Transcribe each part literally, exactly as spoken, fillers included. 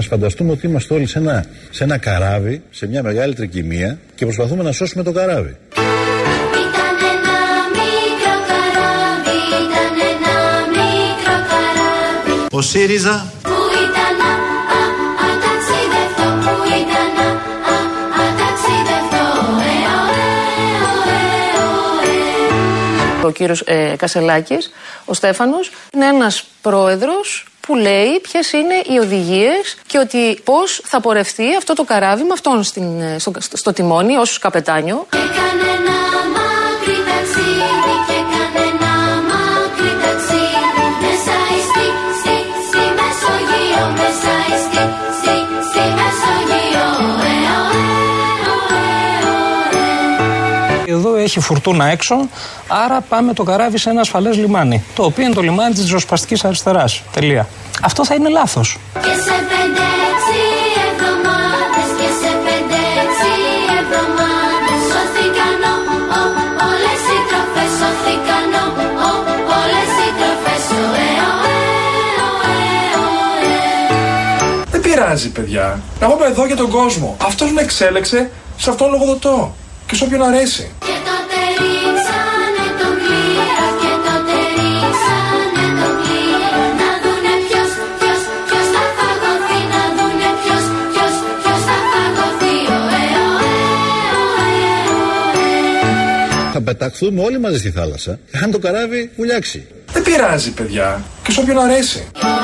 Ας φανταστούμε ότι είμαστε όλοι σε ένα, σε ένα καράβι, σε μια μεγάλη τρικυμία και προσπαθούμε να σώσουμε το καράβι. Ήταν ένα μικρό καράβι, ήταν ένα μικρό καράβι. Ο ΣΥΡΙΖΑ Που ήταν α, α, α, ταξιδευτό, που ήταν α, α, α, ταξιδευτό. Ε, ωε, ωε, ωε. Ο κύριος ε, Κασελάκης, ο Στέφανος, είναι ένας πρόεδρος που λέει ποιες είναι οι οδηγίες και ότι πώς θα πορευτεί αυτό το καράβι με αυτόν στην, στο, στο, στο τιμόνι ως καπετάνιο. Έκανε ένα μακρύ ταξίδι και έκανε ένα μακρύ ταξίδι μέσα στη, στη, στη Μεσογείο, μέσα στη, στη, στη Μεσογείο. Ε, ωε, ωε, ωε. Εδώ έχει φουρτούνα έξω, άρα πάμε το καράβι σε ένα ασφαλές λιμάνι, το οποίο είναι το λιμάνι της ριζοσπαστικής αριστεράς. Τελεία. Αυτό θα είναι λάθος. Και σε πέντε έξι εβδομάδες, και σε πέντε έξι εβδομάδες σώθηκαν ο, ο, όλες οι τροφές, σώθηκαν ο, ο, όλες οι τροφές. Ωε, ωε, ωε, ωε. Δεν πειράζει, παιδιά. Εγώ είμαι εδώ για τον κόσμο. Αυτός με εξέλεξε, σε αυτόν λογοδοτώ. Και σε όποιον αρέσει. Και τότε ρίξανε τον κλήρα, και τότε ρίξανε τον κλήρα. Να δουνε ποιος, ποιος, ποιος θα φαγωθεί, να δουνε ποιος, ποιος, ποιος θα φαγωθεί. Ωε, ωε, ωε, ωε. Θα πεταχθούμε όλοι μαζί στη θάλασσα, αν το καράβι βουλιάξει. Δεν πειράζει, παιδιά. Και σε όποιον αρέσει.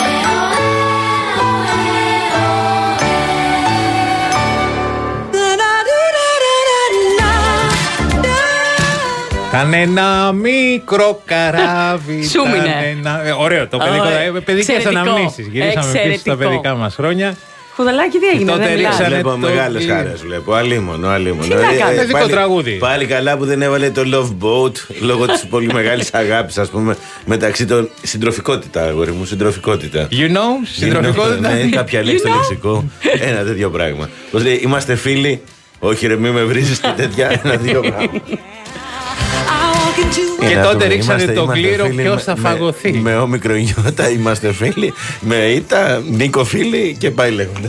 Κανένα μικρό καράβι. Σου μείνε. κανένα... ε, ωραίο το παιδικό. Ε, παιδικές αναμνήσεις. Γυρίσαμε πίσω στα παιδικά μας χρόνια. Χουδαλάκι, τι έγινε, τότε δεν μιλάς. ρίξανε Βλέπω το- μεγάλες χαρές, βλέπω. Αλίμονο, αλίμονο. Τι να Ε, κάνεις. ε, Παιδικό πάλι- τραγούδι. Πάλι καλά που δεν έβαλε το Love Boat λόγω της πολύ μεγάλης αγάπης, ας πούμε, μεταξύ των. Συντροφικότητα, αγόρι μου, συντροφικότητα. You know, συντροφικότητα. Ναι, κάποια λέξη στο You know. λεξικό. Ένα τέτοιο πράγμα. Πώς λέει, είμαστε φίλοι. Όχι, ρε, μη με βρίζεις και τέτοια. Ένα τέτοιο πράγμα. Και Για να τότε δούμε, ρίξανε είμαστε- το είμαστε κλήρο φίλοι ποιος με- θα με- φαγωθεί. Με όμικρο νιώτα είμαστε φίλοι. Με ήττα, Νίκο φίλοι και πάει λέγοντας.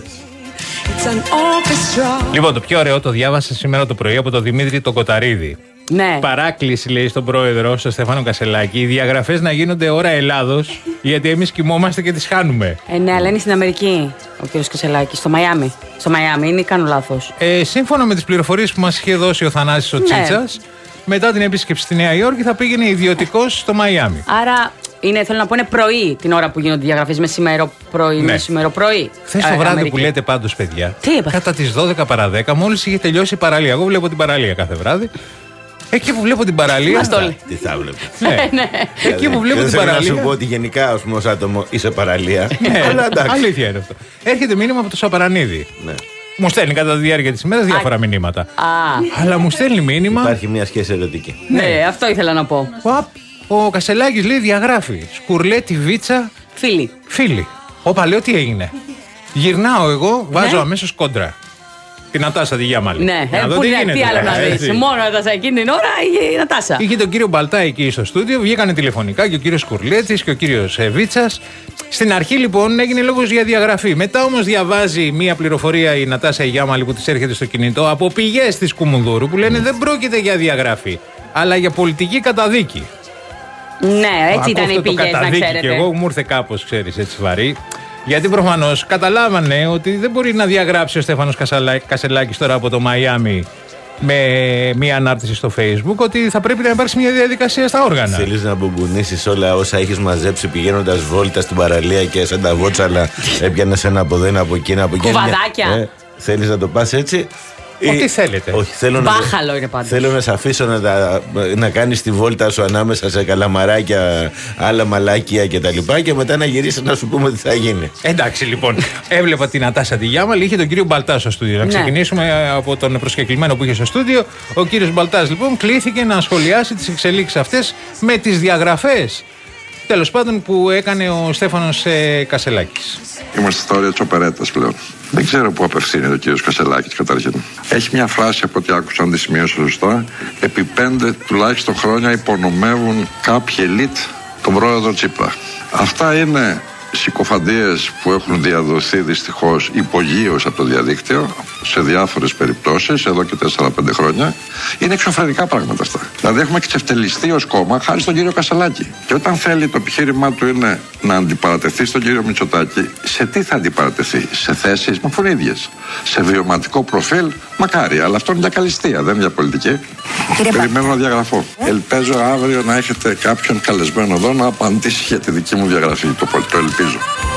Λοιπόν, το πιο ωραίο το διάβασα σήμερα το πρωί από τον Δημήτρη τον Κοταρίδη. Ναι. Παράκληση, λέει στον πρόεδρο, στον Στέφανο Κασελάκη, οι διαγραφές να γίνονται ώρα Ελλάδος, γιατί εμείς κοιμόμαστε και τις χάνουμε. Ε, ναι, αλλά είναι στην Αμερική ο κύριος Κασελάκης, στο Μαϊάμι. Στο Μαϊάμι, είναι ή κάνω λάθος. Ε, σύμφωνα με τις πληροφορίες που μας είχε δώσει ο Θανάσης ο Ναι. Τσίτσας, μετά την επίσκεψη στη Νέα Υόρκη θα πήγαινε ιδιωτικός στο Μαϊάμι. Άρα, είναι, θέλω να πω, είναι πρωί την ώρα που γίνονται οι διαγραφές, μεσημέρο πρωί, Ναι. μεσημέρο πρωί. Χθε το Ε, βράδυ Αμερική. που λέτε πάντως, παιδιά, Τι είπα? κατά τις δώδεκα παρά δέκα, μόλις είχε τελειώσει η παραλία. Εγώ βλέπω την παραλία κάθε βράδυ. Εκεί που βλέπω την παραλία. Μας το λέει. Τι θα βλέπω. Ναι. Εκεί που βλέπω Δεν την θέλω να σου παραλία. πω ότι γενικά, ας πούμε, ως άτομο είσαι παραλία. Ναι, Αλλά εντάξει. αλήθεια είναι αυτό. Έρχεται μήνυμα από το Σαπαρανίδη. Ναι. Μου στέλνει κατά τη διάρκεια της ημέρας διάφορα μηνύματα. Α, Αλλά μου στέλνει μήνυμα. Υπάρχει μια σχέση ερωτική. ναι, αυτό ήθελα να πω. Παπ, ο Κασελάκης λέει διαγράφει. Σκουρλέτη βίτσα, Φίλοι. φίλοι. Όπα, λέω τι έγινε. Γυρνάω εγώ, βάζω Ναι. αμέσως κόντρα. Την Νατάσα τη Γιάμαλη. Ναι, Για ε, να δω πού τι να- γίνεται. τι άλλο να Ε, δεις. έτσι. Μόνο να τα εκείνη την ώρα η Νατάσα. Είχε τον κύριο Μπαλτά εκεί στο στούντιο, βγήκανε τηλεφωνικά και ο κύριος Κουρλέτης και ο κύριος ε, Βίτσας. Στην αρχή λοιπόν έγινε λόγος για διαγραφή. Μετά όμως διαβάζει μία πληροφορία η Νατάσα η Γιάμαλη που της έρχεται στο κινητό από πηγές της Κουμουνδούρου που λένε δεν πρόκειται για διαγραφή, αλλά για πολιτική καταδίκη. Ναι, έτσι Ακούω ήταν αυτό οι το πηγές, να καταδίκη ξέρετε. Και εγώ μου ήρθε κάπως, ξέρεις, έτσι βαρύ. Γιατί προφανώς καταλάβανε ότι δεν μπορεί να διαγράψει ο Στέφανος Κασαλα- Κασελάκης τώρα από το Μαϊάμι με μία ανάρτηση στο Facebook ότι θα πρέπει να υπάρξει μια διαδικασία στα όργανα. Θέλεις να μπουμπουνίσεις όλα όσα έχεις μαζέψει πηγαίνοντας βόλτα στην παραλία και σαν τα βότσαλα έπιανες ένα από εδώ, ένα από εκεί, ένα από εκεί. Κουβαδάκια. Ε, θέλεις να το πας έτσι. Ό,τι Ή- θέλετε. Όχι, θέλω Μπάχαλο να, είναι πάντως. θέλω να σε αφήσω να, τα, να κάνεις τη βόλτα σου ανάμεσα σε καλαμαράκια, άλλα μαλάκια και τα λοιπά και μετά να γυρίσεις να σου πούμε τι θα γίνει. Εντάξει λοιπόν, έβλεπα την Νατάσα τη Γιάμαλη, είχε τον κύριο Μπαλτά στο στούντιο. Να Ναι. ξεκινήσουμε από τον προσκεκλημένο που είχε στο στούντιο. Ο κύριος Μπαλτάς λοιπόν κλήθηκε να σχολιάσει τις εξελίξεις αυτές με τις διαγραφές. Τέλος πάντων που έκανε ο Στέφανος ε, Κασελάκης. Είμαστε στα όρια της οπερέτας πλέον. Δεν ξέρω πού απευθύνεται ο κύριος Κασελάκης καταρχήν. Έχει μια φράση από ό,τι άκουσα, αν τη σημείωσα σωστά. Επί πέντε τουλάχιστον χρόνια υπονομεύουν κάποιοι ελίτ τον πρόεδρο Τσίπρα. Αυτά είναι συκοφαντίες που έχουν διαδοθεί δυστυχώς υπογείως από το διαδίκτυο σε διάφορες περιπτώσεις εδώ και τέσσερα πέντε χρόνια. Είναι εξωφρενικά πράγματα αυτά. Δηλαδή έχουμε εξευτελιστεί ως κόμμα χάρη στον κύριο Κασελάκη. Και όταν θέλει το επιχείρημά του είναι να αντιπαρατεθεί στον κύριο Μητσοτάκη, σε τι θα αντιπαρατεθεί? Σε θέσεις μαφουνίδιες, σε βιωματικό προφίλ, μακάρι, αλλά αυτό είναι για καλυστία, δεν είναι για πολιτική. Κύριε Περιμένω να διαγραφώ. Ε? Ελπίζω αύριο να έχετε κάποιον καλεσμένο εδώ να απαντήσει για τη δική μου διαγραφή. Το, το ελπίζω.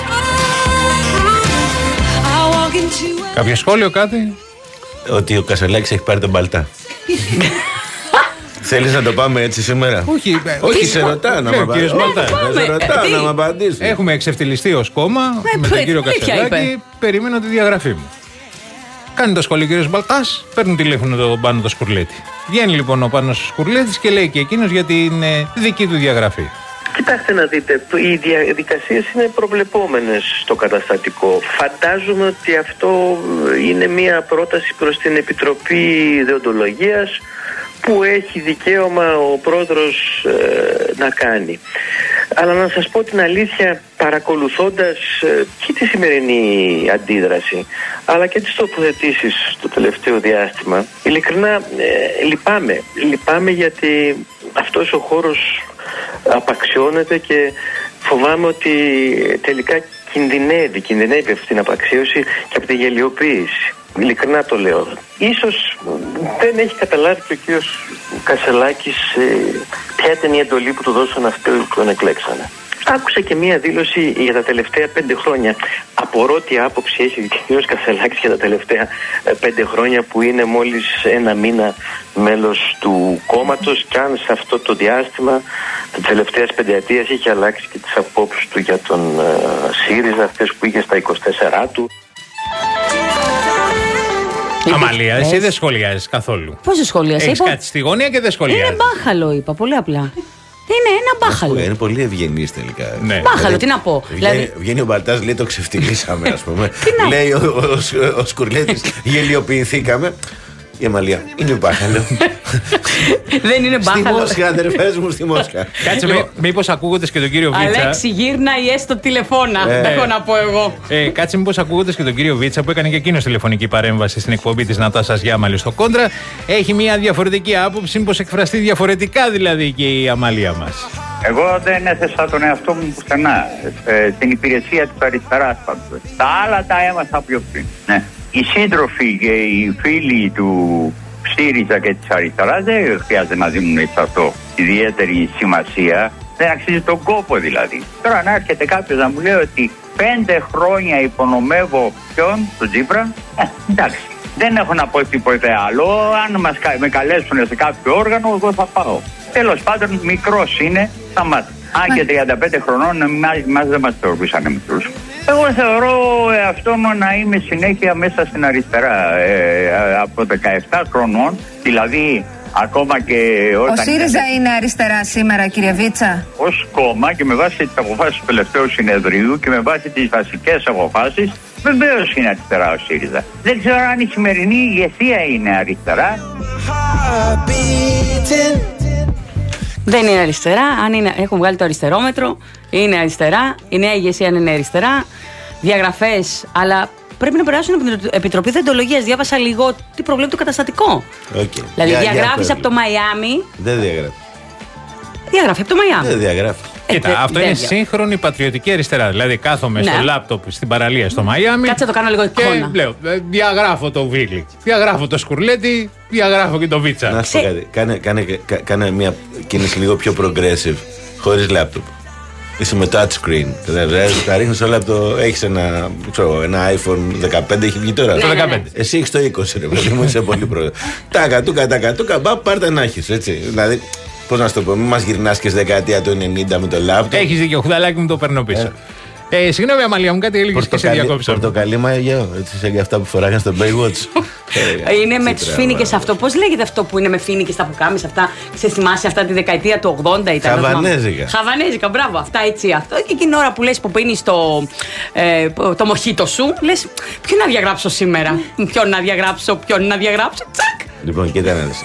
Κάποιο σχόλιο, κάτι? Ότι ο Κασελάκης έχει πάρει τον Μπαλτά. Θέλεις να το πάμε έτσι σήμερα? Όχι, όχι, σε ρωτά να μου απαντήσει. Έχουμε εξευτελιστεί ως κόμμα με τον κύριο Κασελάκη. Περιμένω τη διαγραφή μου. Κάνει το σχόλιο ο κύριος Μπαλτάς, παίρνουν τηλέφωνο τον Πάνο το Σκουρλέτη. Βγαίνει λοιπόν ο Πάνος Σκουρλέτης και λέει και εκείνος για την ε, δική του διαγραφή. Κοιτάξτε να δείτε, οι διαδικασίες είναι προβλεπόμενες στο καταστατικό. Φαντάζομαι ότι αυτό είναι μια πρόταση προς την Επιτροπή Δεοντολογίας που έχει δικαίωμα ο πρόεδρος ε, να κάνει. Αλλά να σας πω την αλήθεια, παρακολουθώντας ε, και τη σημερινή αντίδραση αλλά και τις τοποθετήσεις στο τελευταίο διάστημα, ειλικρινά ε, λυπάμαι. Λυπάμαι γιατί αυτός ο χώρος απαξιώνεται και φοβάμαι ότι τελικά κινδυνεύει, κινδυνεύει αυτή την απαξίωση και από τη γελιοποίηση. Ειλικρινά το λέω. Ίσως δεν έχει καταλάβει και ο κύριος Κασελάκης ε, ποια ήταν η εντολή που του δώσαν αυτοί που τον εκλέξανε. Άκουσα και μία δήλωση για τα τελευταία πέντε χρόνια. Απορώ τι άποψη έχει ο κύριος Κασελάκης για τα τελευταία πέντε χρόνια που είναι μόλις ένα μήνα μέλος του κόμματος και αν σε αυτό το διάστημα της τελευταίας πενταετίας έχει αλλάξει και τις απόψεις του για τον uh, ΣΥΡΙΖΑ, αυτές που είχε στα είκοσι τέσσερα του. Αμαλία, εσύ δεν σχολιάζεις καθόλου. Πώς δεν σχολιάζεις? Έχεις κάτι στη γωνία και δεν σχολιάζεις. Είναι μπάχαλο, είπα, πολύ απλά. Είναι ένα μπάχαλο. Είναι πολύ ευγενής τελικά. Ναι. Μπάχαλο, τι να πω. Βγαίνει, δηλαδή... βγαίνει ο Μπαλτάς, λέει το ξεφτυλίσαμε, ας πούμε. Λέει ο, ο, ο, ο Σκουρλέτης, γελιοποιηθήκαμε. Η Αμαλία είναι μπάχαλο. Δεν είναι μπάχαλο. Στη Μόσχα, αδερφές μου, στη Μόσχα. Κάτσε, με, μήπως ακούγοντας και τον κύριο Βίτσα. Αλέξη, γύρνα ή έστω τηλεφώνα. Ε, έχω να πω εγώ. Ε, κάτσε, μήπως ακούγοντας και τον κύριο Βίτσα που έκανε και εκείνος τηλεφωνική παρέμβαση στην εκπομπή της Νατάσας Γιάμαλη στο Κόντρα. Έχει μια διαφορετική άποψη, μήπως εκφραστεί διαφορετικά δηλαδή και η Αμαλία μας. Εγώ δεν έθεσα τον εαυτό μου πουθενά. Ε, στην υπηρεσία της αριστεράς πάντως. Τα άλλα τα έμαθα πιο πριν. Ναι. Οι σύντροφοι και οι φίλοι του ΣΥΡΙΖΑ και της αριστεράς δεν χρειάζεται να δίνουν σε αυτό ιδιαίτερη σημασία. Δεν αξίζει τον κόπο δηλαδή. Τώρα να έρχεται κάποιος να μου λέει ότι πέντε χρόνια υπονομεύω ποιον, τον Τσίπρα, ε, εντάξει. Δεν έχω να πω τίποτε άλλο. Αν μας, με καλέσουν σε κάποιο όργανο, εγώ θα πάω. Τέλος πάντων, μικρός είναι, σταμάτα. Αν και τριάντα πέντε χρονών, εμάς δεν μας θεωρούσαν μικρούς. Εγώ θεωρώ αυτό να είμαι συνέχεια μέσα στην αριστερά. Ε, από δεκαεπτά χρονών, δηλαδή ακόμα και όταν... Ο ΣΥΡΙΖΑ είναι αριστερά σήμερα, κύριε Βίτσα. Ως κόμμα και με βάση τις αποφάσεις του τελευταίου συνεδρίου και με βάση τις βασικές αποφάσεις, βεβαίως είναι αριστερά ο ΣΥΡΙΖΑ. Δεν ξέρω αν η σημερινή ηγεσία είναι αριστερά. Δεν είναι αριστερά. Αν είναι, έχουν βγάλει το αριστερόμετρο, είναι αριστερά. Η νέα ηγεσία είναι αριστερά. Διαγραφές, αλλά πρέπει να περάσουν από την Επιτροπή Δεοντολογίας. Διάβασα λίγο τι προβλέπει το καταστατικό. Okay. Δηλαδή, για, διαγράφεις για από το Μαϊάμι. Δεν διαγράφει. Διαγράφει από το Μαϊάμι. Δεν διαγράφει. Κοίτα, ε, αυτό είναι σύγχρονη πατριωτική αριστερά. Δηλαδή, κάθομαι ναι. στο λάπτοπ στην παραλία στο Μαϊάμι. Κάτσε να το κάνω λίγο εικόνα. Και λέω, διαγράφω το Βίλι, διαγράφω το Σκουρλέτη, διαγράφω και το Βίτσα. Να σου πω κάτι. Κάνε, κάνε, κάνε μια κίνηση λίγο πιο progressive, χωρίς λάπτοπ. Είσαι με touchscreen. Τα ρίχνεις όλα από το. Έχεις ένα, ξέρω, ένα iPhone δεκαπέντε, έχει βγει τώρα. Ναι, το δεκαπέντε. Εσύ έχεις το είκοσι, ρε παιδί μου, είσαι πολύ πρόεδρο. Τα κατούκα, τα κατούκα, μπα, πάρτε να έχεις, έτσι. Δηλαδή, πώς να σου το πω, μην μας γυρνάς και στη δεκαετία του ενενήντα με το λάπτοπ. Έχεις δίκιο, χουδαλάκι μου το παίρνω πίσω. Ε. Ε, συγγνώμη, Αμαλία μου, κάτι έλεγες και σε διακόψα. Πορτοκαλί μαγιό, έτσι σαν και αυτά που φοράγαν στο Baywatch. Είναι με τους φοίνικες αυτό. Πώς λέγεται αυτό που είναι με φοίνικες, τα πουκάμισα αυτά. Σε θυμάσαι αυτά τη δεκαετία του ογδόντα ήταν. Χαβανέζικα. Χαβανέζικα, μπράβο, αυτά έτσι. Αυτό. Και εκείνη την ώρα που λες που πίνεις το, ε, το μοχίτο σου, λες ποιον να διαγράψω σήμερα. Ποιον να διαγράψω, ποιον να διαγράψω. Τσακ. Λοιπόν, κοίτα να δεις.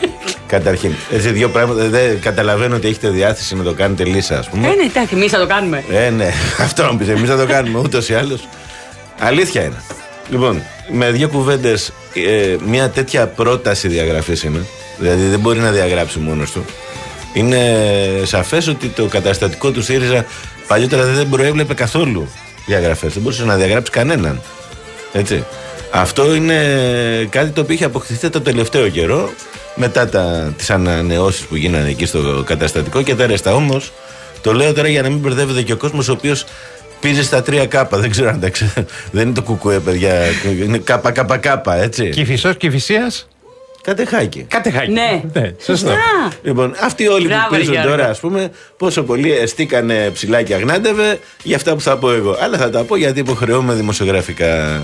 Καταρχήν. Έτσι, δύο πράγματα. Δεν καταλαβαίνω ότι έχετε διάθεση να το κάνετε λύσα, ας πούμε. Ε, ναι, εντάξει, εμείς θα το κάνουμε. Ε, ναι, αυτό να πεις. Εμείς θα το κάνουμε ούτως ή άλλως. Αλήθεια είναι. Λοιπόν, με δύο κουβέντες, ε, μια τέτοια πρόταση διαγραφής είναι. Δηλαδή δεν μπορεί να διαγράψει μόνος του. Είναι σαφές ότι το καταστατικό του ΣΥΡΙΖΑ παλιότερα δεν προέβλεπε καθόλου διαγραφές. Δεν μπορούσε να διαγράψει κανέναν. Έτσι. Αυτό είναι κάτι το οποίο είχε αποκτηθεί το τελευταίο καιρό, μετά τα, τις ανανεώσεις που γίνανε εκεί στο καταστατικό και τα ρέστα. Όμως, το λέω τώρα για να μην μπερδεύεται και ο κόσμος ο οποίος πίζει στα τρία κάπα. Δεν ξέρω αν τα ξέρω. Δεν είναι το κουκουέ, παιδιά. Είναι κάπα, κάπα, κάπα, έτσι. Κηφισός, Κηφισίας. Κατεχάκι. Κατεχάκι. Ναι, ναι σωστό. Λοιπόν, αυτοί όλοι Μπράβο, που πίζουν Γιώργο. τώρα, ας πούμε, πόσο πολύ εστίκανε ψηλά και αγνάντευε για αυτά που θα πω εγώ. Αλλά θα τα πω γιατί υποχρεώμαι δημοσιογραφικά.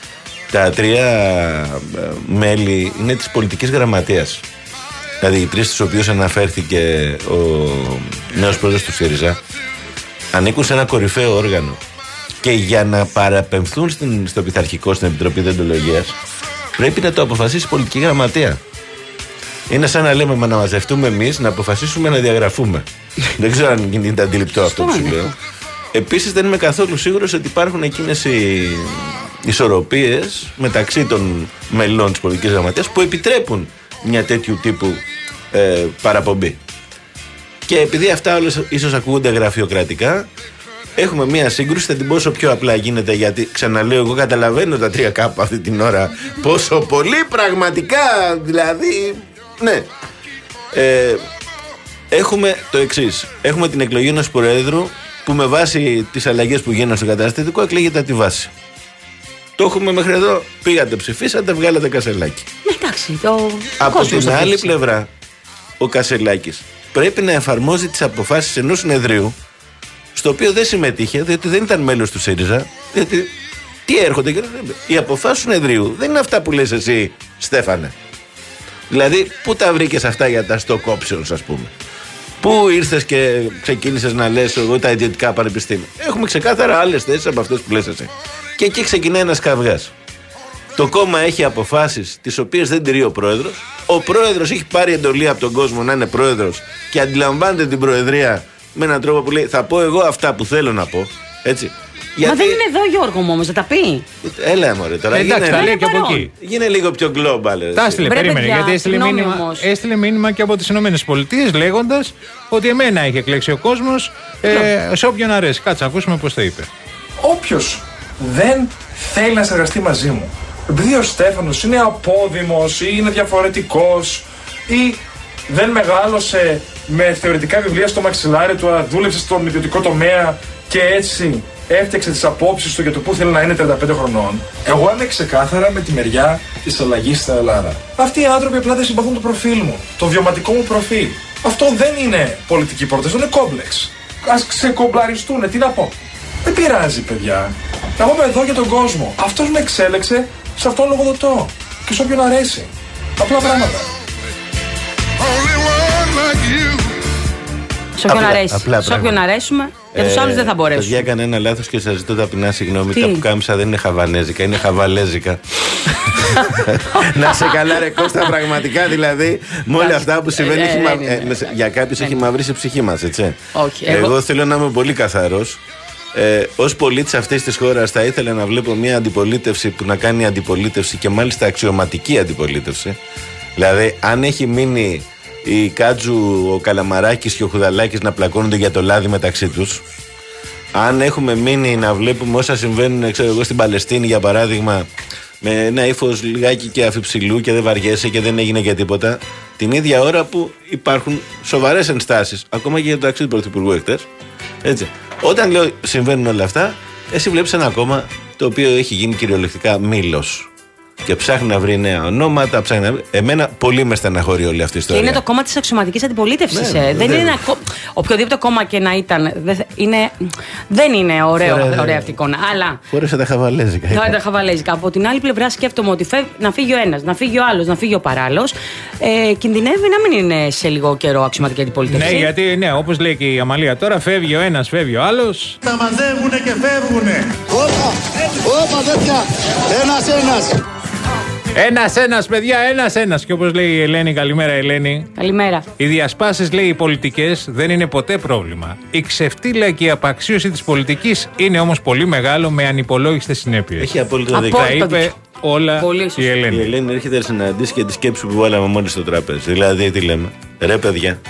Τα τρία ε, μέλη είναι της πολιτικής γραμματείας. Δηλαδή οι τρεις στους οποίους αναφέρθηκε ο νέος πρόεδρος του ΣΥΡΙΖΑ ανήκουν σε ένα κορυφαίο όργανο. Και για να παραπεμφθούν στην, στο πειθαρχικό, στην Επιτροπή Δεοντολογίας, πρέπει να το αποφασίσει η πολιτική γραμματεία. Είναι σαν να λέμε, μα να μαζευτούμε εμείς, να αποφασίσουμε να διαγραφούμε. Δεν ξέρω αν γίνεται αντιληπτό αυτό που σου λέω. Επίσης δεν είμαι καθόλου σίγουρος ότι υπάρχουν εκείνες οι ισορροπίες μεταξύ των μελών της πολιτικής γραμματείας που επιτρέπουν μια τέτοιου τύπου ε, παραπομπή. Και επειδή αυτά όλες ίσως ακούγονται γραφειοκρατικά, έχουμε μια σύγκρουση, θα την πόσο πιο απλά γίνεται, γιατί ξαναλέω, εγώ καταλαβαίνω τα τρία κάπα αυτή την ώρα πόσο πολύ πραγματικά, δηλαδή, ναι. Ε, έχουμε το εξής. Έχουμε την εκλογή ενός προέδρου που με βάση τις αλλαγές που γίνανε στο καταστατικό εκλέγεται από τη βάση. Το έχουμε μέχρι εδώ, πήγατε, ψηφίσατε, βγάλατε Κασελάκη. Ναι, εντάξει, το Από κόσμος την θα άλλη πείσει. πλευρά, ο Κασελάκης πρέπει να εφαρμόζει τις αποφάσεις ενός συνεδρίου, στο οποίο δεν συμμετείχε, διότι δεν ήταν μέλος του ΣΥΡΙΖΑ. Διότι τι έρχονται και οι αποφάσεις του συνεδρίου δεν είναι αυτά που λες εσύ, Στέφανε. Δηλαδή, πού τα βρήκες αυτά για τα stock options, ας πούμε. Πού ήρθες και ξεκίνησες να λες εγώ τα ιδιωτικά πανεπιστήμια. Έχουμε ξεκάθαρα άλλες θέσεις από αυτές που λες εσύ. Και εκεί ξεκινάει ένας καυγάς. Το κόμμα έχει αποφάσεις τις οποίες δεν τηρεί ο πρόεδρος. Ο πρόεδρος έχει πάρει εντολή από τον κόσμο να είναι πρόεδρος και αντιλαμβάνεται την προεδρία με έναν τρόπο που λέει θα πω εγώ αυτά που θέλω να πω. Έτσι. Μα Γιατί... δεν είναι εδώ Γιώργο μου όμως, θα τα πει. Έλα μωρέ τώρα. Ε, εντάξει, γίνε... τα λέει και από εκεί. Γίνε λίγο πιο global. Τα έστειλε, περίμενε. παιδιά, Γιατί έστειλε συγγνώμη μήνυμα, όμως. έστειλε μήνυμα και από τις ΗΠΑ λέγοντας ότι εμένα έχει εκλέξει ο κόσμος ε, σε όποιον αρέσει. Κάτσε, ακούσουμε πώς το είπε. Όποιος δεν θέλει να συνεργαστεί μαζί μου, επειδή ο Στέφανος είναι απόδημος ή είναι διαφορετικός ή δεν μεγάλωσε με θεωρητικά βιβλία στο μαξιλάρι του, αλλά δούλεψε στον ιδιωτικό τομέα και έτσι έφτιαξε τις απόψεις του για το πού θέλει να είναι τριάντα πέντε χρονών, εγώ είμαι ξεκάθαρα με τη μεριά της αλλαγής στην Ελλάδα. Αυτοί οι άνθρωποι απλά δεν συμπαθούν το προφίλ μου, το βιωματικό μου προφίλ. Αυτό δεν είναι πολιτική πρόταση, αυτό είναι κόμπλεξ. Ας ξεκομπλαριστούν, τι να πω. Δεν πειράζει, παιδιά. Εγώ είμαι εδώ για τον κόσμο. Αυτός με εξέλεξε, σε αυτόν λογοδοτώ. Και σε όποιον αρέσει. Απλά πράγματα. Σε όποιον Απλά- αρέσει. απλά Σε όποιον πράγματα. αρέσουμε, για τους άλλους δεν θα Παιδιά, μπορέσουμε. έκανε ένα λάθος και σας ζητώ ταπεινά συγγνώμη. Τι? Τα πουκάμισα δεν είναι χαβανέζικα, είναι χαβαλέζικα. Να σε καλά, ρε Κώστα, πραγματικά δηλαδή. Με όλα αυτά που συμβαίνουν, Ε, έχει ε, μα- ναι, ναι, ε, ναι. με σε- για κάποιους έχει μαυρίσει η ψυχή μας, έτσι. Όχι, Εγώ... εγώ- θέλω να είμαι πολύ καθαρός. Ε, ως πολίτης αυτής της χώρας θα ήθελα να βλέπω μια αντιπολίτευση που να κάνει αντιπολίτευση και μάλιστα αξιωματική αντιπολίτευση. Δηλαδή, αν έχει μείνει η Κάτζου, ο Καλαμαράκης και ο Χουδαλάκης να πλακώνονται για το λάδι μεταξύ τους, αν έχουμε μείνει να βλέπουμε όσα συμβαίνουν, ξέρω εγώ, στην Παλαιστίνη για παράδειγμα, με ένα ύφος λιγάκι και αφιψηλού και δεν βαριέσαι και δεν έγινε και τίποτα, την ίδια ώρα που υπάρχουν σοβαρές ενστάσεις, ακόμα και για το ταξίδι του Πρωθυπουργού εχθές. Έτσι. Όταν λέω συμβαίνουν όλα αυτά, εσύ βλέπεις ένα κόμμα το οποίο έχει γίνει κυριολεκτικά μήλος. Και ψάχνει να βρει νέα ονόματα, ψάχνει να βρει... Εμένα πολύ με στεναχωρεί όλη αυτή η Και ιστορία. είναι το κόμμα της αξιωματικής αντιπολίτευσης. Ναι, ε. Δεν ναι. είναι ένα κο- οποιοδήποτε κόμμα και να ήταν. Δεν, θα- είναι, δεν είναι ωραίο, Ωραία, ωραία αυτή η εικόνα. Αλλά Φόρεσε τα χαβαλέζικα. θα τα χαβαλέζικα. Από την άλλη πλευρά σκέφτομαι ότι φεύ, να φύγει ο ένας, να φύγει ο άλλος, να φύγει ο παράλληλος. Ε, κινδυνεύει να μην είναι σε λίγο καιρό αξιωματική αντιπολίτευση. Ναι, γιατί ναι, όπως λέει και η Αμαλία τώρα, φεύγει ο ένας, φεύγει ο άλλος. Τα μαζεύουνε και φεύγουνε. Όπα, όπα τέτοια. Ένας, ένας. Ένας-ένας, παιδιά, ένας-ένας. Και όπως λέει η Ελένη, καλημέρα Ελένη. Καλημέρα. Οι διασπάσεις, λέει, οι πολιτικές δεν είναι ποτέ πρόβλημα. Η ξεφτύλα και η απαξίωση της πολιτικής είναι όμως πολύ μεγάλο με ανυπολόγιστες συνέπειες. Έχει απόλυτο δίκιο. Τα είπε όλα η Ελένη. Η Ελένη έρχεται να συναντήσει και τη σκέψη που βάλαμε μόλις στο τραπέζι. Δηλαδή, τι λέμε, ρε παιδιά,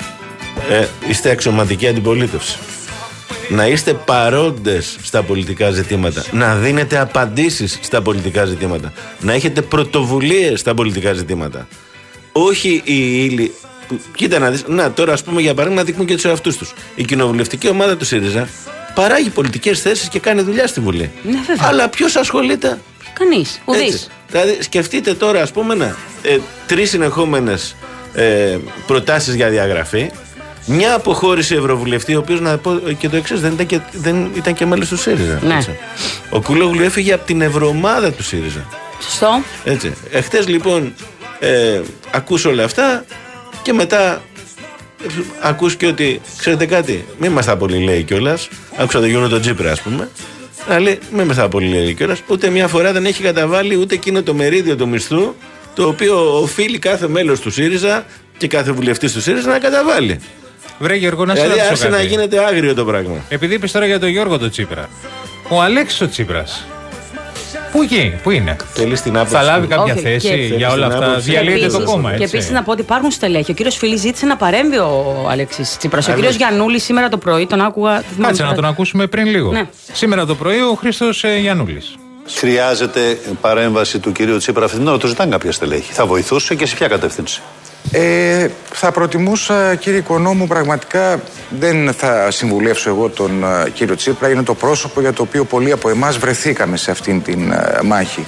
ε, είστε αξιωματική αντιπολίτευση. Να είστε παρόντες στα πολιτικά ζητήματα. Να δίνετε απαντήσεις στα πολιτικά ζητήματα. Να έχετε πρωτοβουλίες στα πολιτικά ζητήματα. Όχι οι ύλοι. Κοίτα να δεις. Να, τώρα ας πούμε για παράδειγμα να δείχνουν και τους εαυτούς τους. Η κοινοβουλευτική ομάδα του ΣΥΡΙΖΑ παράγει πολιτικές θέσεις και κάνει δουλειά στη Βουλή. Ναι, βέβαια. Αλλά ποιος ασχολείται? Κανείς. Ουδής. Δηλαδή σκεφτείτε τώρα ας πούμε να, ε, τρεις συνεχόμενες ε, προτάσεις για διαγραφή. Μια αποχώρηση ευρωβουλευτή, ο οποίος να πω και το εξής, δεν ήταν και, δεν ήταν και μέλος του ΣΥΡΙΖΑ. Ναι. Ο Κούλογλου έφυγε από την ευρωομάδα του ΣΥΡΙΖΑ. Σωστό. Έτσι. Εχθές λοιπόν ε, ακούς όλα αυτά και μετά ε, ακούς και ότι, ξέρετε κάτι, μην μας τα πολύ λέει κιόλας. Άκουσα το Γιώργο τον Τσίπρα ας πούμε. Αλλά λέει, μην μας τα πολύ λέει κιόλας. Ούτε μια φορά δεν έχει καταβάλει ούτε εκείνο το μερίδιο του μισθού το οποίο οφείλει κάθε μέλος του ΣΥΡΙΖΑ και κάθε βουλευτής του ΣΥΡΙΖΑ να καταβάλει. Βρε Γιώργο, να σε δηλαδή ρωτήσω άρχισε κάτι. να γίνεται άγριο το πράγμα. Επειδή είπες τώρα για τον Γιώργο τον Τσίπρα, ο Αλέξης ο Τσίπρας, πού, εκεί, πού είναι? Θέλει την άποψη. Θα λάβει κάποια Όχι, θέση και- για όλα Θέλει την αυτά? άποψη. Διαλύεται το Επίσης- κόμμα, έτσι. Και επίσης να πω ότι υπάρχουν στελέχη. Ο κύριος Φίλης ζήτησε να παρέμβει ο Αλέξης Τσίπρας. Ο κύριος Γιαννούλης σήμερα το πρωί τον άκουγα. Κάτσε να τον ακούσουμε πριν λίγο. Ναι. Σήμερα το πρωί ο Χρήστος ε, Γιαννούλης. Χρειάζεται παρέμβαση του κυρίου Τσίπρα αυτή την ώρα? Το ζητάνε κάποια στελέχη. Θα βοηθούσε και σε ποια κατεύθυνση? Ε, θα προτιμούσα, κύριε Οικονόμου, πραγματικά δεν θα συμβουλεύσω εγώ τον ε, κύριο Τσίπρα. Είναι το πρόσωπο για το οποίο πολλοί από εμάς βρεθήκαμε σε αυτήν την ε, μάχη.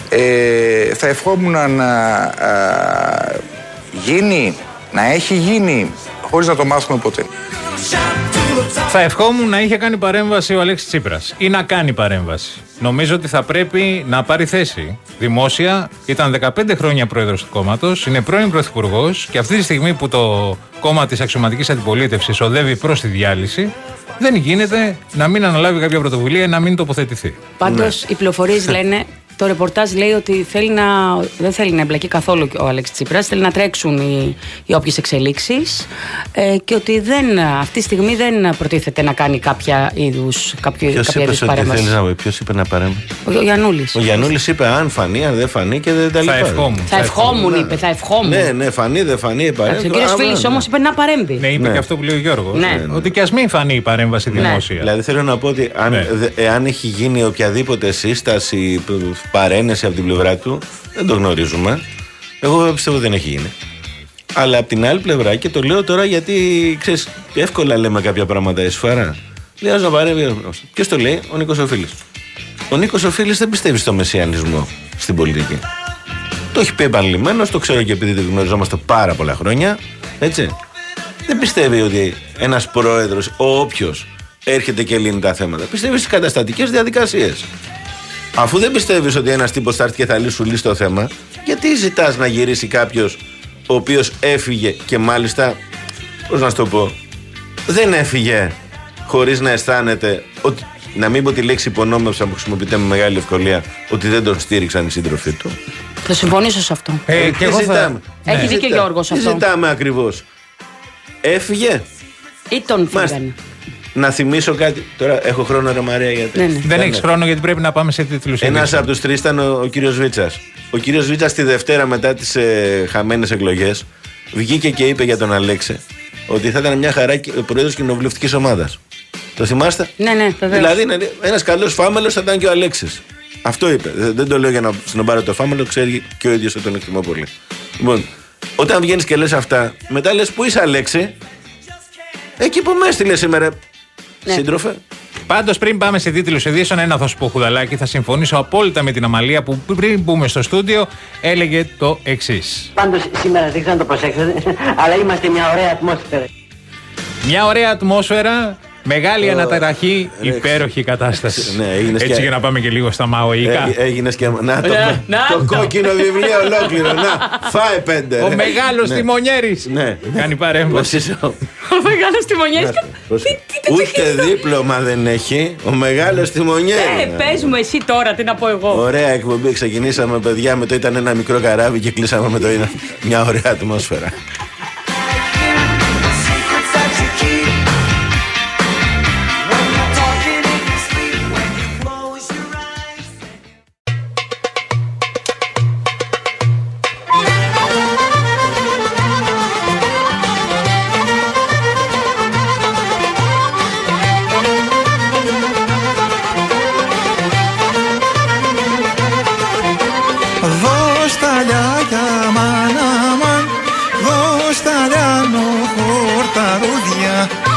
Ε, θα ευχόμουν να ε, γίνει, να έχει γίνει, χωρίς να το μάθουμε ποτέ. Θα ευχόμουν να είχε κάνει παρέμβαση ο Αλέξης Τσίπρας ή να κάνει παρέμβαση. Νομίζω ότι θα πρέπει να πάρει θέση δημόσια. Ήταν δεκαπέντε χρόνια πρόεδρος του κόμματος, είναι πρώην πρωθυπουργός και αυτή τη στιγμή που το κόμμα της αξιωματικής αντιπολίτευσης οδεύει προς τη διάλυση, δεν γίνεται να μην αναλάβει κάποια πρωτοβουλία ή να μην τοποθετηθεί. Πάντως οι πληροφορίες λένε, το ρεπορτάζ λέει ότι θέλει να, δεν θέλει να εμπλακεί καθόλου ο Αλέξης Τσίπρας, θέλει να τρέξουν οι, οι όποιες εξελίξεις ε, και ότι δεν, αυτή τη στιγμή δεν προτίθεται να κάνει κάποια είδους, κάποιο, Ποιος κάποια είπε είδους ότι παρέμβαση. θέλει να ποιος είπε να παρέμβει? Ο, ο Γιαννούλης. Ο Γιαννούλης είπε αν φανεί, αν δεν φανεί και δεν τα λοιπά. Θα ευχόμουν. Θα ευχόμουν, είπε, θα ευχόμουν. Ναι, ναι, φανεί, δεν φανεί, παρέμβει. Ο κύριος Α, Φίλης ναι. όμως είπε να παρέμβει. Ναι, είπε Ναι. και αυτό που λέει ο Γιώργος. Ναι. Ότι κι ας μην φανεί η παρέμβαση Ναι. δημόσια. Δηλαδή θέλω να πω ότι αν, Ναι. δε, εάν έχει γίνει οποιαδήποτε σύσταση, π- παρένεση από την πλευρά του, δεν το γνωρίζουμε. Εγώ πιστεύω δεν έχει γίνει. Αλλά από την άλλη πλευρά, και το λέω τώρα γιατί ξέρεις, εύκολα λέμε κάποια πράγματα εσφαρά. Λέω να παρέμβει. Ποιος το λέει? Ο Νίκος Οφίλης. Ο Νίκος Οφίλης δεν πιστεύει στο μεσιανισμό στην πολιτική. Το έχει πει επανειλημμένος, το ξέρω και επειδή το γνωριζόμαστε πάρα πολλά χρόνια. Έτσι. Δεν πιστεύει ότι ένας πρόεδρος, ο όποιος, έρχεται και λύνει τα θέματα. Πιστεύει στις καταστατικές διαδικασίες. Αφού δεν πιστεύεις ότι ένας τύπος θα έρθει και θα λύσει, σου λύσει το θέμα, γιατί ζητάς να γυρίσει κάποιος ο οποίος έφυγε και μάλιστα, πώς να σου το πω, δεν έφυγε χωρίς να αισθάνεται ότι, να μην πω τη λέξη υπονόμευσα που χρησιμοποιείται με μεγάλη ευκολία, ότι δεν τον στήριξαν οι σύντροφοι του. Θα συμφωνήσω σε αυτό. Ε, και εγώ θα... ζητάμε? Έχει Τι δίκιο ο ζητά- Γιώργος Τι αυτό. ζητάμε ακριβώς? Έφυγε. Ή τον Μάλιστα. φύγανε. Να θυμίσω κάτι. Τώρα έχω χρόνο, ρε Μαρία, γιατί. Ναι, ναι. Δεν έχεις χρόνο γιατί πρέπει να πάμε σε τίτλους. Ένας ειδήσεων. από τους τρεις ήταν ο, ο κύριος Βίτσας. Ο κύριος Βίτσας τη Δευτέρα μετά τις ε, χαμένες εκλογές βγήκε και είπε για τον Αλέξη ότι θα ήταν μια χαρά και- πρόεδρος κοινοβουλευτικής ομάδας. Το θυμάστε? Ναι, ναι, βεβαίως. Δηλαδή είναι ένας καλός φάμελος θα ήταν και ο Αλέξης. Αυτό είπε. Δεν, δεν το λέω για να συνομπάρω το φάμελο, ξέρει και ο ίδιος ότι τον εκτιμώ πολύ. Λοιπόν, όταν βγαίνεις και λες αυτά, μετά λες πού είσαι Αλέξη? Εκεί που με έστειλε σήμερα, Ναι. σύντροφε. Πάντως πριν πάμε σε τίτλους ειδήσεων, ένα θα σου πω, Χουδαλάκη, θα συμφωνήσω απόλυτα με την Αμαλία που πριν μπούμε στο στούντιο έλεγε το εξής. Πάντως σήμερα δεν ξέρω να το προσέξετε, αλλά είμαστε μια ωραία ατμόσφαιρα. Μια ωραία ατμόσφαιρα Μεγάλη αναταραχή, υπέροχη κατάσταση. Ναι, έτσι και... για να πάμε και λίγο στα μαοϊκά. Έγινε και. Να το, Ναι, να το το. κόκκινο βιβλίο ολόκληρο. Να, φάε πέντε. Ο ρε. μεγάλος Ναι. τιμονιέρης. Ναι. Κάνει παρέμβαση. Πώς είσαι ο- Ο μεγάλος τιμονιέρης. Ούτε δίπλωμα δεν έχει. Ο μεγάλος τιμονιέρης. Ε, πες μου εσύ τώρα τι να πω εγώ. Ωραία εκπομπή. Ξεκινήσαμε, παιδιά, με το ήταν ένα μικρό καράβι και κλείσαμε με το είναι μια ωραία ατμόσφαιρα. Δώσ' τα λιάγια μαν αμάν, δώσ' τα λιάνο χορταρούδια.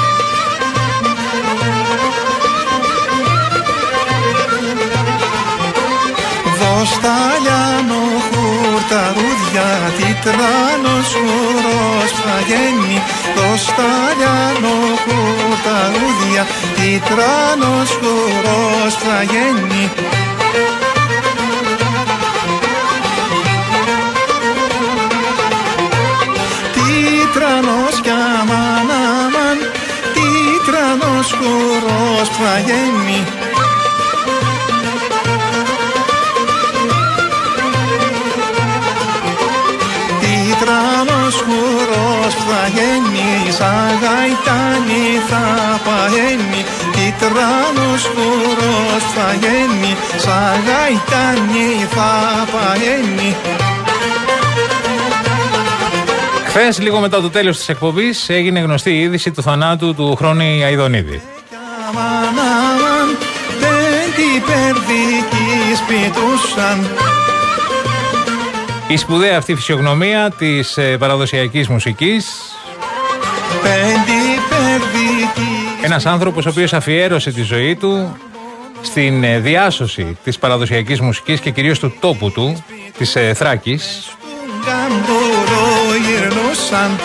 Δώσ' τα λιάνο χορταρούδια, τι τράνος χορός θα γίνει. Δώσ' τα λιάνο χορταρούδια, τι τράνος χορός θα γίνει. Τίτρανος κι αμάν αμάν, τίτρανος χορός θα γίνει. Τίτρανος χορός θα γίνει, σαν γαϊτάνι θα πααίνει. Τίτρανος χορός θα γίνει, σαν γαϊτάνι θα πααίνει. Χθες, λίγο μετά το τέλος της εκπομπής, έγινε γνωστή η είδηση του θανάτου του Χρόνη Αηδονίδη. Αμάν αμάν, δεν την περδικής πιτούσαν. Η σπουδαία αυτή φυσιογνωμία της ε, παραδοσιακής μουσικής. Πέντη περδικής. Ένας άνθρωπος ο οποίος αφιέρωσε τη ζωή του στην ε, διάσωση της παραδοσιακής μουσικής και κυρίως του τόπου του, της ε, Θράκης. Καμπορό γυρνούσαν.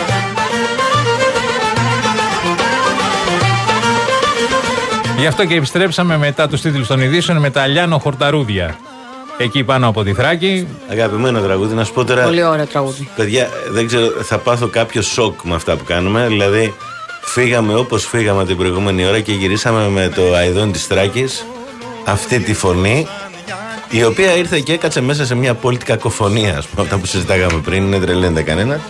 Γι' αυτό και επιστρέψαμε μετά τους τίτλους των ειδήσεων με τα Λιάνο Χορταρούδια. Εκεί πάνω από τη Θράκη. Αγαπημένο τραγούδι, να σου πω τώρα. Πολύ ωραίο τραγούδι. Παιδιά, δεν ξέρω, θα πάθω κάποιο σοκ με αυτά που κάνουμε. Δηλαδή, φύγαμε όπως φύγαμε την προηγούμενη ώρα και γυρίσαμε με το Αηδόνι της Θράκης. Αυτή τη φωνή, η οποία ήρθε και έκατσε μέσα σε μια απόλυτη κακοφωνία, ας πούμε, αυτά που συζητάγαμε πριν. Δεν τρελαίνεται κανένα.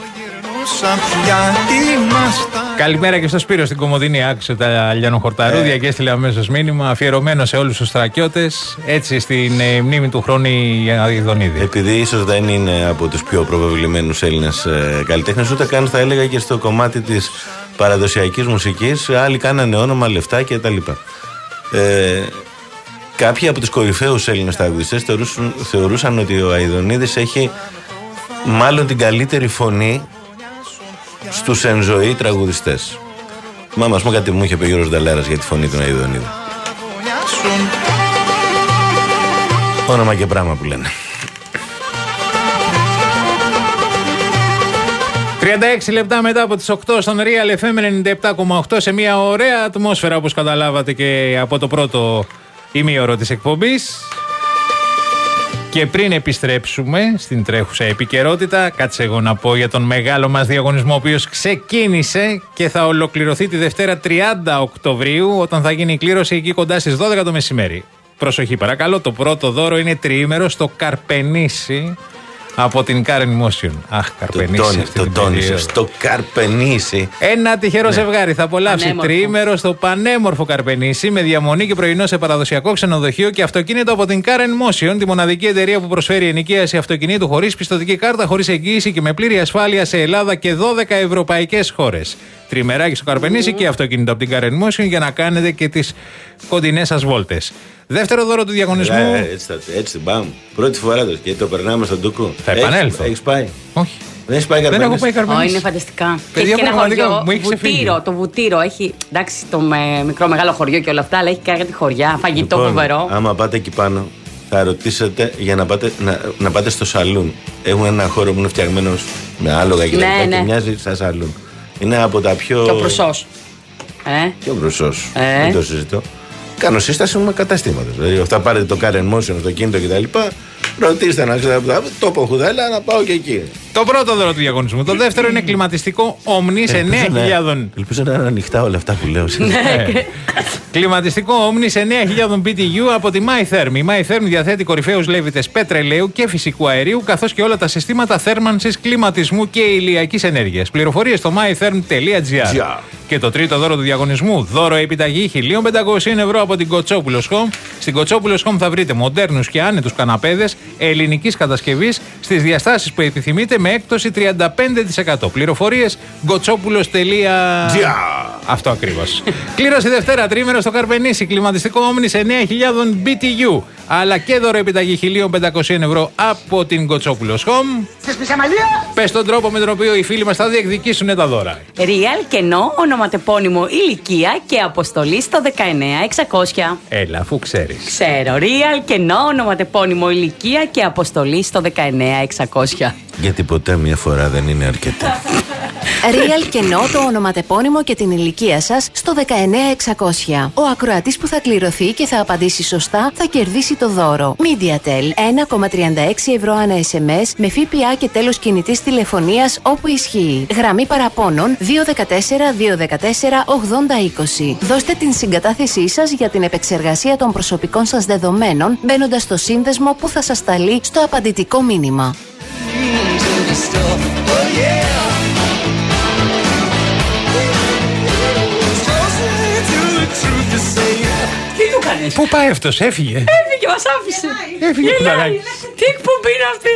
Καλημέρα και στο Σπύρο στην Κομοδίνη. Άκουσε τα Λιανοχορταρούδια Ε. και έστειλε αμέσως μήνυμα αφιερωμένο σε όλους τους στρακιώτες. Έτσι στην ε, μνήμη του Χρόνη Αηδονίδη. Επειδή ίσως δεν είναι από τους πιο προβεβλημένους Έλληνες ε, καλλιτέχνες, ούτε καν θα έλεγα και στο κομμάτι της παραδοσιακής μουσικής. Άλλοι κάνανε όνομα, λεφτά κτλ. Ε, κάποιοι από τους κορυφαίους Έλληνες τραγουδιστές θεωρούσαν, θεωρούσαν ότι ο Αηδονίδης έχει μάλλον την καλύτερη φωνή στους εν ζωή τραγουδιστές. Μα ας πούμε κάτι μου είχε πει ο Γιώργος Νταλάρας για τη φωνή του Αηδονίδη. Όνομα και πράγμα που λένε. τριάντα έξι λεπτά μετά από τις οκτώ στον Real εφ εμ ενενήντα επτά κόμμα οκτώ, σε μια ωραία ατμόσφαιρα όπως καταλάβατε και από το πρώτο ημίωρο της εκπομπής. Και πριν επιστρέψουμε στην τρέχουσα επικαιρότητα, κάτσε εγώ να πω για τον μεγάλο μας διαγωνισμό, ο οποίος ξεκίνησε και θα ολοκληρωθεί τη Δευτέρα τριάντα Οκτωβρίου, όταν θα γίνει η κλήρωση εκεί κοντά στις δώδεκα το μεσημέρι. Προσοχή παρακαλώ, το πρώτο δώρο είναι τριήμερο στο Καρπενήσι από την Karen Motion. Αχ, Καρπενήσι. Το τόνισε. Στο Καρπενήσι. Ένα τυχερό Ναι. ζευγάρι θα απολαύσει Πανέμορφο. τριήμερο στο πανέμορφο Καρπενήσι με διαμονή και πρωινό σε παραδοσιακό ξενοδοχείο και αυτοκίνητο από την Karen Motion, τη μοναδική εταιρεία που προσφέρει ενοικίαση αυτοκινήτου χωρίς πιστωτική κάρτα, χωρίς εγγύηση και με πλήρη ασφάλεια σε Ελλάδα και δώδεκα ευρωπαϊκές χώρες. Τριμεράκι στο Καρπενήσι και αυτοκίνητο από την Karen Motion για να κάνετε και τις κοντινές σας βόλτες. Δεύτερο δώρο του διαγωνισμού. Ε, ε, έτσι, θα- έτσι την πάμε. Πρώτη φορά το και το περνάμε στον Τούκο. Θα επανέλθω. Έχει πάει. Όχι. Δεν έχει πάει Δεν Καρπενήσι. έχω πάει Ω, Καρπενήσι. είναι φανταστικά. Παιδιά, και έχει ένα πραγματικά, χωριό, μου έχει ξεφύγει. βουτύρο, το βουτύρο. Έχει, εντάξει, το με, μικρό μεγάλο χωριό και όλα αυτά, αλλά έχει κάτι χωριά, φαγητό Λοιπόν, φοβερό. άμα πάτε εκεί πάνω, θα ρωτήσετε για να πάτε, να, να πάτε στο σαλούν. Έχουν ένα χώρο που είναι φτιαγμένο με άλογα και Ναι, λοιπά ναι. και μοιάζει σαν σαλούν. Είναι από τα πιο. Και ο Προυσός. Ε. Και ο Βρουσός. Ε. Δεν το συζητώ. Κάνω σύσταση με καταστήματος. Δηλαδή, αυτά πάρετε το car and motion, το κίνητο κτλ. Ρωτήστε να ξέρετε. Το πω χουδέλα να πάω και εκεί. Το πρώτο δώρο του διαγωνισμού. Το δεύτερο είναι κλιματιστικό Omni σε εννέα χιλιάδες. Ελπίζω να είναι ανοιχτά όλα αυτά που λέω. Κλιματιστικό Omni σε εννέα χιλιάδες μπι τι γιου από τη MyTherm. Η MyTherm διαθέτει κορυφαίους λέβητες πετρελαίου και φυσικού αερίου, καθώς και όλα τα συστήματα θέρμανσης, κλιματισμού και ηλιακής ενέργειας. Πληροφορίες στο mytherm τελεία gr. Και το τρίτο δώρο του διαγωνισμού, δώρο επιταγή χίλια πεντακόσια ευρώ από την Κοτσόπουλος Home. Στην Κοτσόπουλος Home θα βρείτε μοντέρνους και άνετους καναπέδες ελληνικής κατασκευής στις διαστάσεις που επιθυμείτε με έκπτωση τριάντα πέντε τοις εκατό. Πληροφορίες γκοτσόπουλος τελεία gr. Αυτό ακριβώς. Κλήρωση Δευτέρα, τρίμερο στο Καρπενήσι. Κλιματιστικό Omni σε εννέα χιλιάδες μπι τι γιου. Αλλά και δώρο επιταγή χίλια πεντακόσια ευρώ από την Κοτσόπουλος Home. Πες τον τρόπο με τον οποίο οι φίλοι μας θα διεκδικήσουν τα δώρα. Real κενό, ονοματεπώνυμο, ηλικία και αποστολή στο δεκαεννέα εξακόσια. Έλα, αφού ξέρεις. Ξέρω. Real κενό, ονοματεπώνυμο, ηλικία και αποστολή στο δεκαεννέα εξακόσια. Γιατί ποτέ μια φορά δεν είναι αρκετά. Real κενό, το ονοματεπώνυμο και την ηλικία σας στο δεκαεννέα εξακόσια. Ο ακροατής που θα κληρωθεί και θα απαντήσει σωστά θα κερδίσει το δώρο. MediaTel ένα κόμμα τριάντα έξι ευρώ ανά ες εμ ες με ΦΠΑ και τέλος κινητής τηλεφωνίας όπου ισχύει. Γραμμή παραπώνων δύο ένα τέσσερα δύο ένα τέσσερα ογδόντα είκοσι. Δώστε την συγκατάθεσή σας για την επεξεργασία των προσωπικών σας δεδομένων μπαίνοντας στο σύνδεσμο που θα σας σταλεί στο απαντητικό μήνυμα. Πού πάει αυτός, έφυγε. Έφυγε, μας άφησε. Έφυγε. Τι εκπομπή είναι αυτή.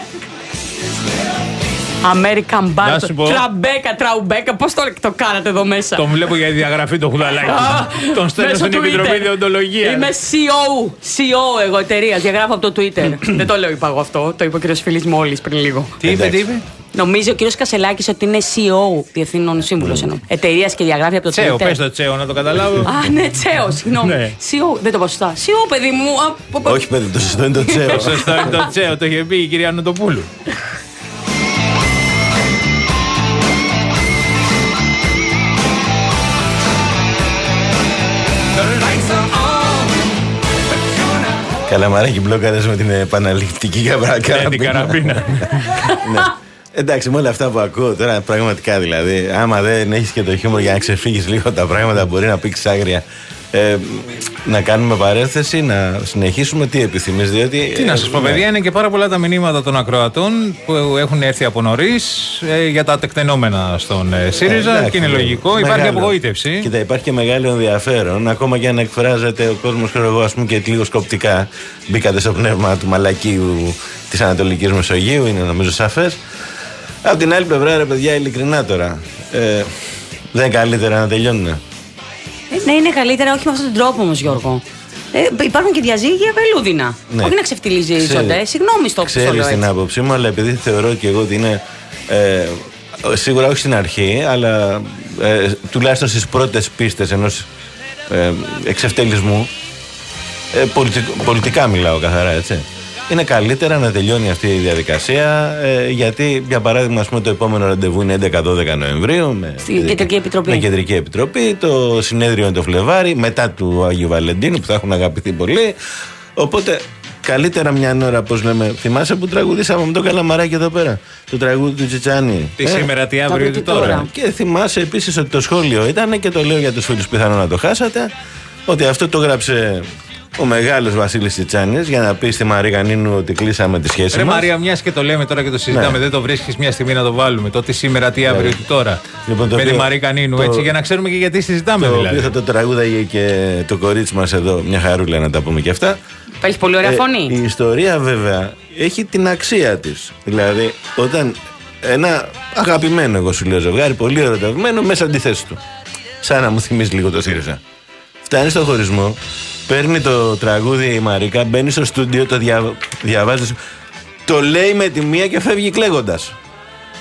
American Bar, τραμπέκα, τραουμπέκα, πώς το, το κάνατε εδώ μέσα. Τον βλέπω για διαγραφή το χουδαλάκι. Τον στέλνω στην Επιτροπή Δεοντολογίας. Είμαι σι ο, σι ο εγώ εταιρείας, διαγράφω από το Twitter. Δεν το λέω είπα εγώ αυτό, το είπε ο κύριος Φίλης μόλις πριν λίγο. Τι είπε, τι είπε. Νομίζει ο κύριος Κασελάκης ότι είναι σι ο, διευθύνων σύμβουλος εννοώ. Εταιρείας και διαγράφει από το Twitter. Τσέο, πες το Τσέο να το καταλάβω. Α, ναι, Τσέο, συγγνώμη. σι ο, δεν το πω σωστά. σι ο, παιδί μου. Όχι, παιδί, το σωστό είναι το Τσέο. Το σωστό είναι το Τσέο, το είχε πει η κυρία Νοτοπούλου. Καλαμαράκι μπλόκαρες με την επαναληπτική καραμπίνα. Ναι, την καραμπίνα. Ναι. Εντάξει, με όλα αυτά που ακούω τώρα, πραγματικά δηλαδή, άμα δεν έχεις και το χιούμορ για να ξεφύγεις λίγο τα πράγματα, μπορεί να πήξεις άγρια. Ε, να κάνουμε παρέθεση, να συνεχίσουμε, τι επιθυμείς, διότι... Τι να σας πω, παιδιά, είναι και πάρα πολλά τα μηνύματα των ακροατών που έχουν έρθει από νωρίς ε, για τα τεκτενόμενα στον ε, ΣΥΡΙΖΑ, ε, εντάξει, και είναι λογικό, μεγάλο. Υπάρχει απογοήτευση. Κοίτα, υπάρχει και μεγάλο ενδιαφέρον, ακόμα και αν εκφράζεται ο κόσμος, ξέρω εγώ, ας πούμε, και λίγο σκοπτικά. Μπήκατε στο πνεύμα του μαλακίου της Ανατολικής Μεσογείου, είναι νομίζω σαφές. Από την άλλη πλευρά, ρε παιδιά, ειλικρινά τώρα, ε, δεν είναι καλύτερα να τελειώνουν. Ναι, είναι καλύτερα, όχι με αυτόν τον τρόπο όμως, Γιώργο. Ε, υπάρχουν και διαζύγια βελούδινα. Ναι. Όχι να ξεφτιλίζονται. Συγγνώμη στο που το λέω. Ξέρεις την άποψή μου, αλλά επειδή θεωρώ και εγώ ότι είναι. Ε, σίγουρα όχι στην αρχή, αλλά ε, τουλάχιστον στις πρώτες πίστες ενός ε, εξευτελισμού. Ε, πολιτικ, πολιτικά μιλάω καθαρά, έτσι. Είναι καλύτερα να τελειώνει αυτή η διαδικασία, ε, γιατί για παράδειγμα, ας πούμε, το επόμενο ραντεβού είναι έντεκα δώδεκα Νοεμβρίου με, Στην Κεντρική Επιτροπή. με Κεντρική Επιτροπή. Το συνέδριο είναι το Φλεβάρι, μετά του Αγίου Βαλεντίνου που θα έχουν αγαπηθεί πολύ. Οπότε καλύτερα μια ώρα, πώς λέμε, θυμάσαι που τραγουδήσαμε με το Καλαμαράκι εδώ πέρα, το τραγούδι του Τσιτσάνι. Τι ε, σήμερα, τι αύριο, τι τώρα. τώρα. Και θυμάσαι επίσης ότι το σχόλιο ήταν, και το λέω για τους φίλους πιθανόν να το χάσατε, ότι αυτό το γράψε ο μεγάλος Βασίλης Τσιτσάνης για να πει στη Μαρία Γανίνου ότι κλείσαμε τη σχέση Ρε μας. Μαρία, μιας και το λέμε τώρα και το συζητάμε, ναι. Δεν το βρίσκεις μια στιγμή να το βάλουμε. Το τι σήμερα, τι αύριο, τι τώρα. Λοιπόν, το με οποίο, τη Μαρία Γανίνου, το, έτσι, για να ξέρουμε και γιατί συζητάμε το δηλαδή. Το οποίο θα το τραγούδαγε και το κορίτσι μας εδώ, μια χαρούλα να τα πούμε και αυτά. Έχει πολύ ωραία φωνή. Ε, η ιστορία βέβαια έχει την αξία της. Δηλαδή, όταν ένα αγαπημένο, εγώ σου λέω, ζευγάρι, πολύ ερωτευμένο, μέσα αντιθέσει του. Σαν να μου θυμίζει λίγο το ΣΥΡΙΖΑ. Φτάνει στο χωρισμό. Παίρνει το τραγούδι η Μαρίκα, μπαίνει στο στούντιο, το δια... διαβάζει. Το λέει με τη μία και φεύγει κλαίγοντας.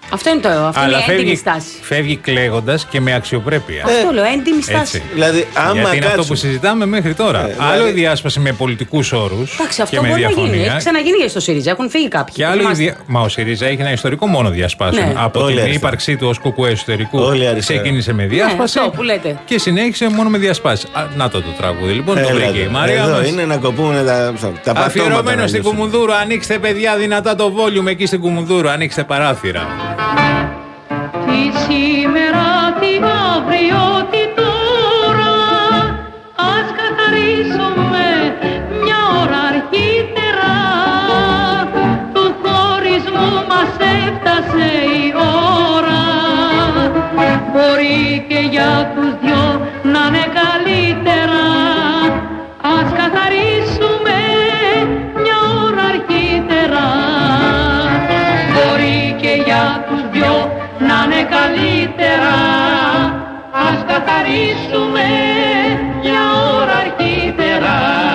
Αυτό είναι το. Αυτή Αλλά είναι η έντιμη φεύγει, στάση. φεύγει κλαίγοντας και με αξιοπρέπεια. Αυτό λέω, έντιμη στάση. Δηλαδή, άμα Γιατί είναι αυτό κάτσουν. που συζητάμε μέχρι τώρα. Ε, Άλλο δηλαδή- η διάσπαση με πολιτικούς όρους. Εντάξει, αυτό και με μπορεί να γίνει. διαφωνία. Έχει ξαναγίνει στο ΣΥΡΙΖΑ. Έχουν φύγει κάποιοι. Και άλλο η Θυμάστε. δια... Μα ο ΣΥΡΙΖΑ έχει ένα ιστορικό μόνο διασπάσεων. Ναι. Από Όλη την αριστερά. ύπαρξή του ως κουκουέ εσωτερικού Όλη αριστερά. ξεκίνησε με Ναι, διάσπαση αυτό που λέτε. και συνέχισε μόνο με διασπάσει. Να το το τραγούδι. Λοιπόν, το Έλατε. βρήκε η Μαρία Εδώ μας. είναι να κοπούμε τα, τα πατώματα. Αφιερωμένο να στην λύσουμε. Κουμουνδούρου. Ανοίξτε, παιδιά, δυνατά το volume εκεί στην Κουμουνδούρου. Ανοίξτε παράθυρα. Τι σήμερα, τι αύριο, τι τώρα. Ας καθαρίσουμε μια ώρα αρχίτερα. Του χωρισμού μας έφτασε η ώρα. Μπορεί και για τους δυο να είναι καλύτερα. Ας καθαρίσουμε μια ώρα αρχίτερα. Μπορεί και για τους δυο να είναι καλύτερα. Ας καθαρίσουμε μια ώρα αρχίτερα.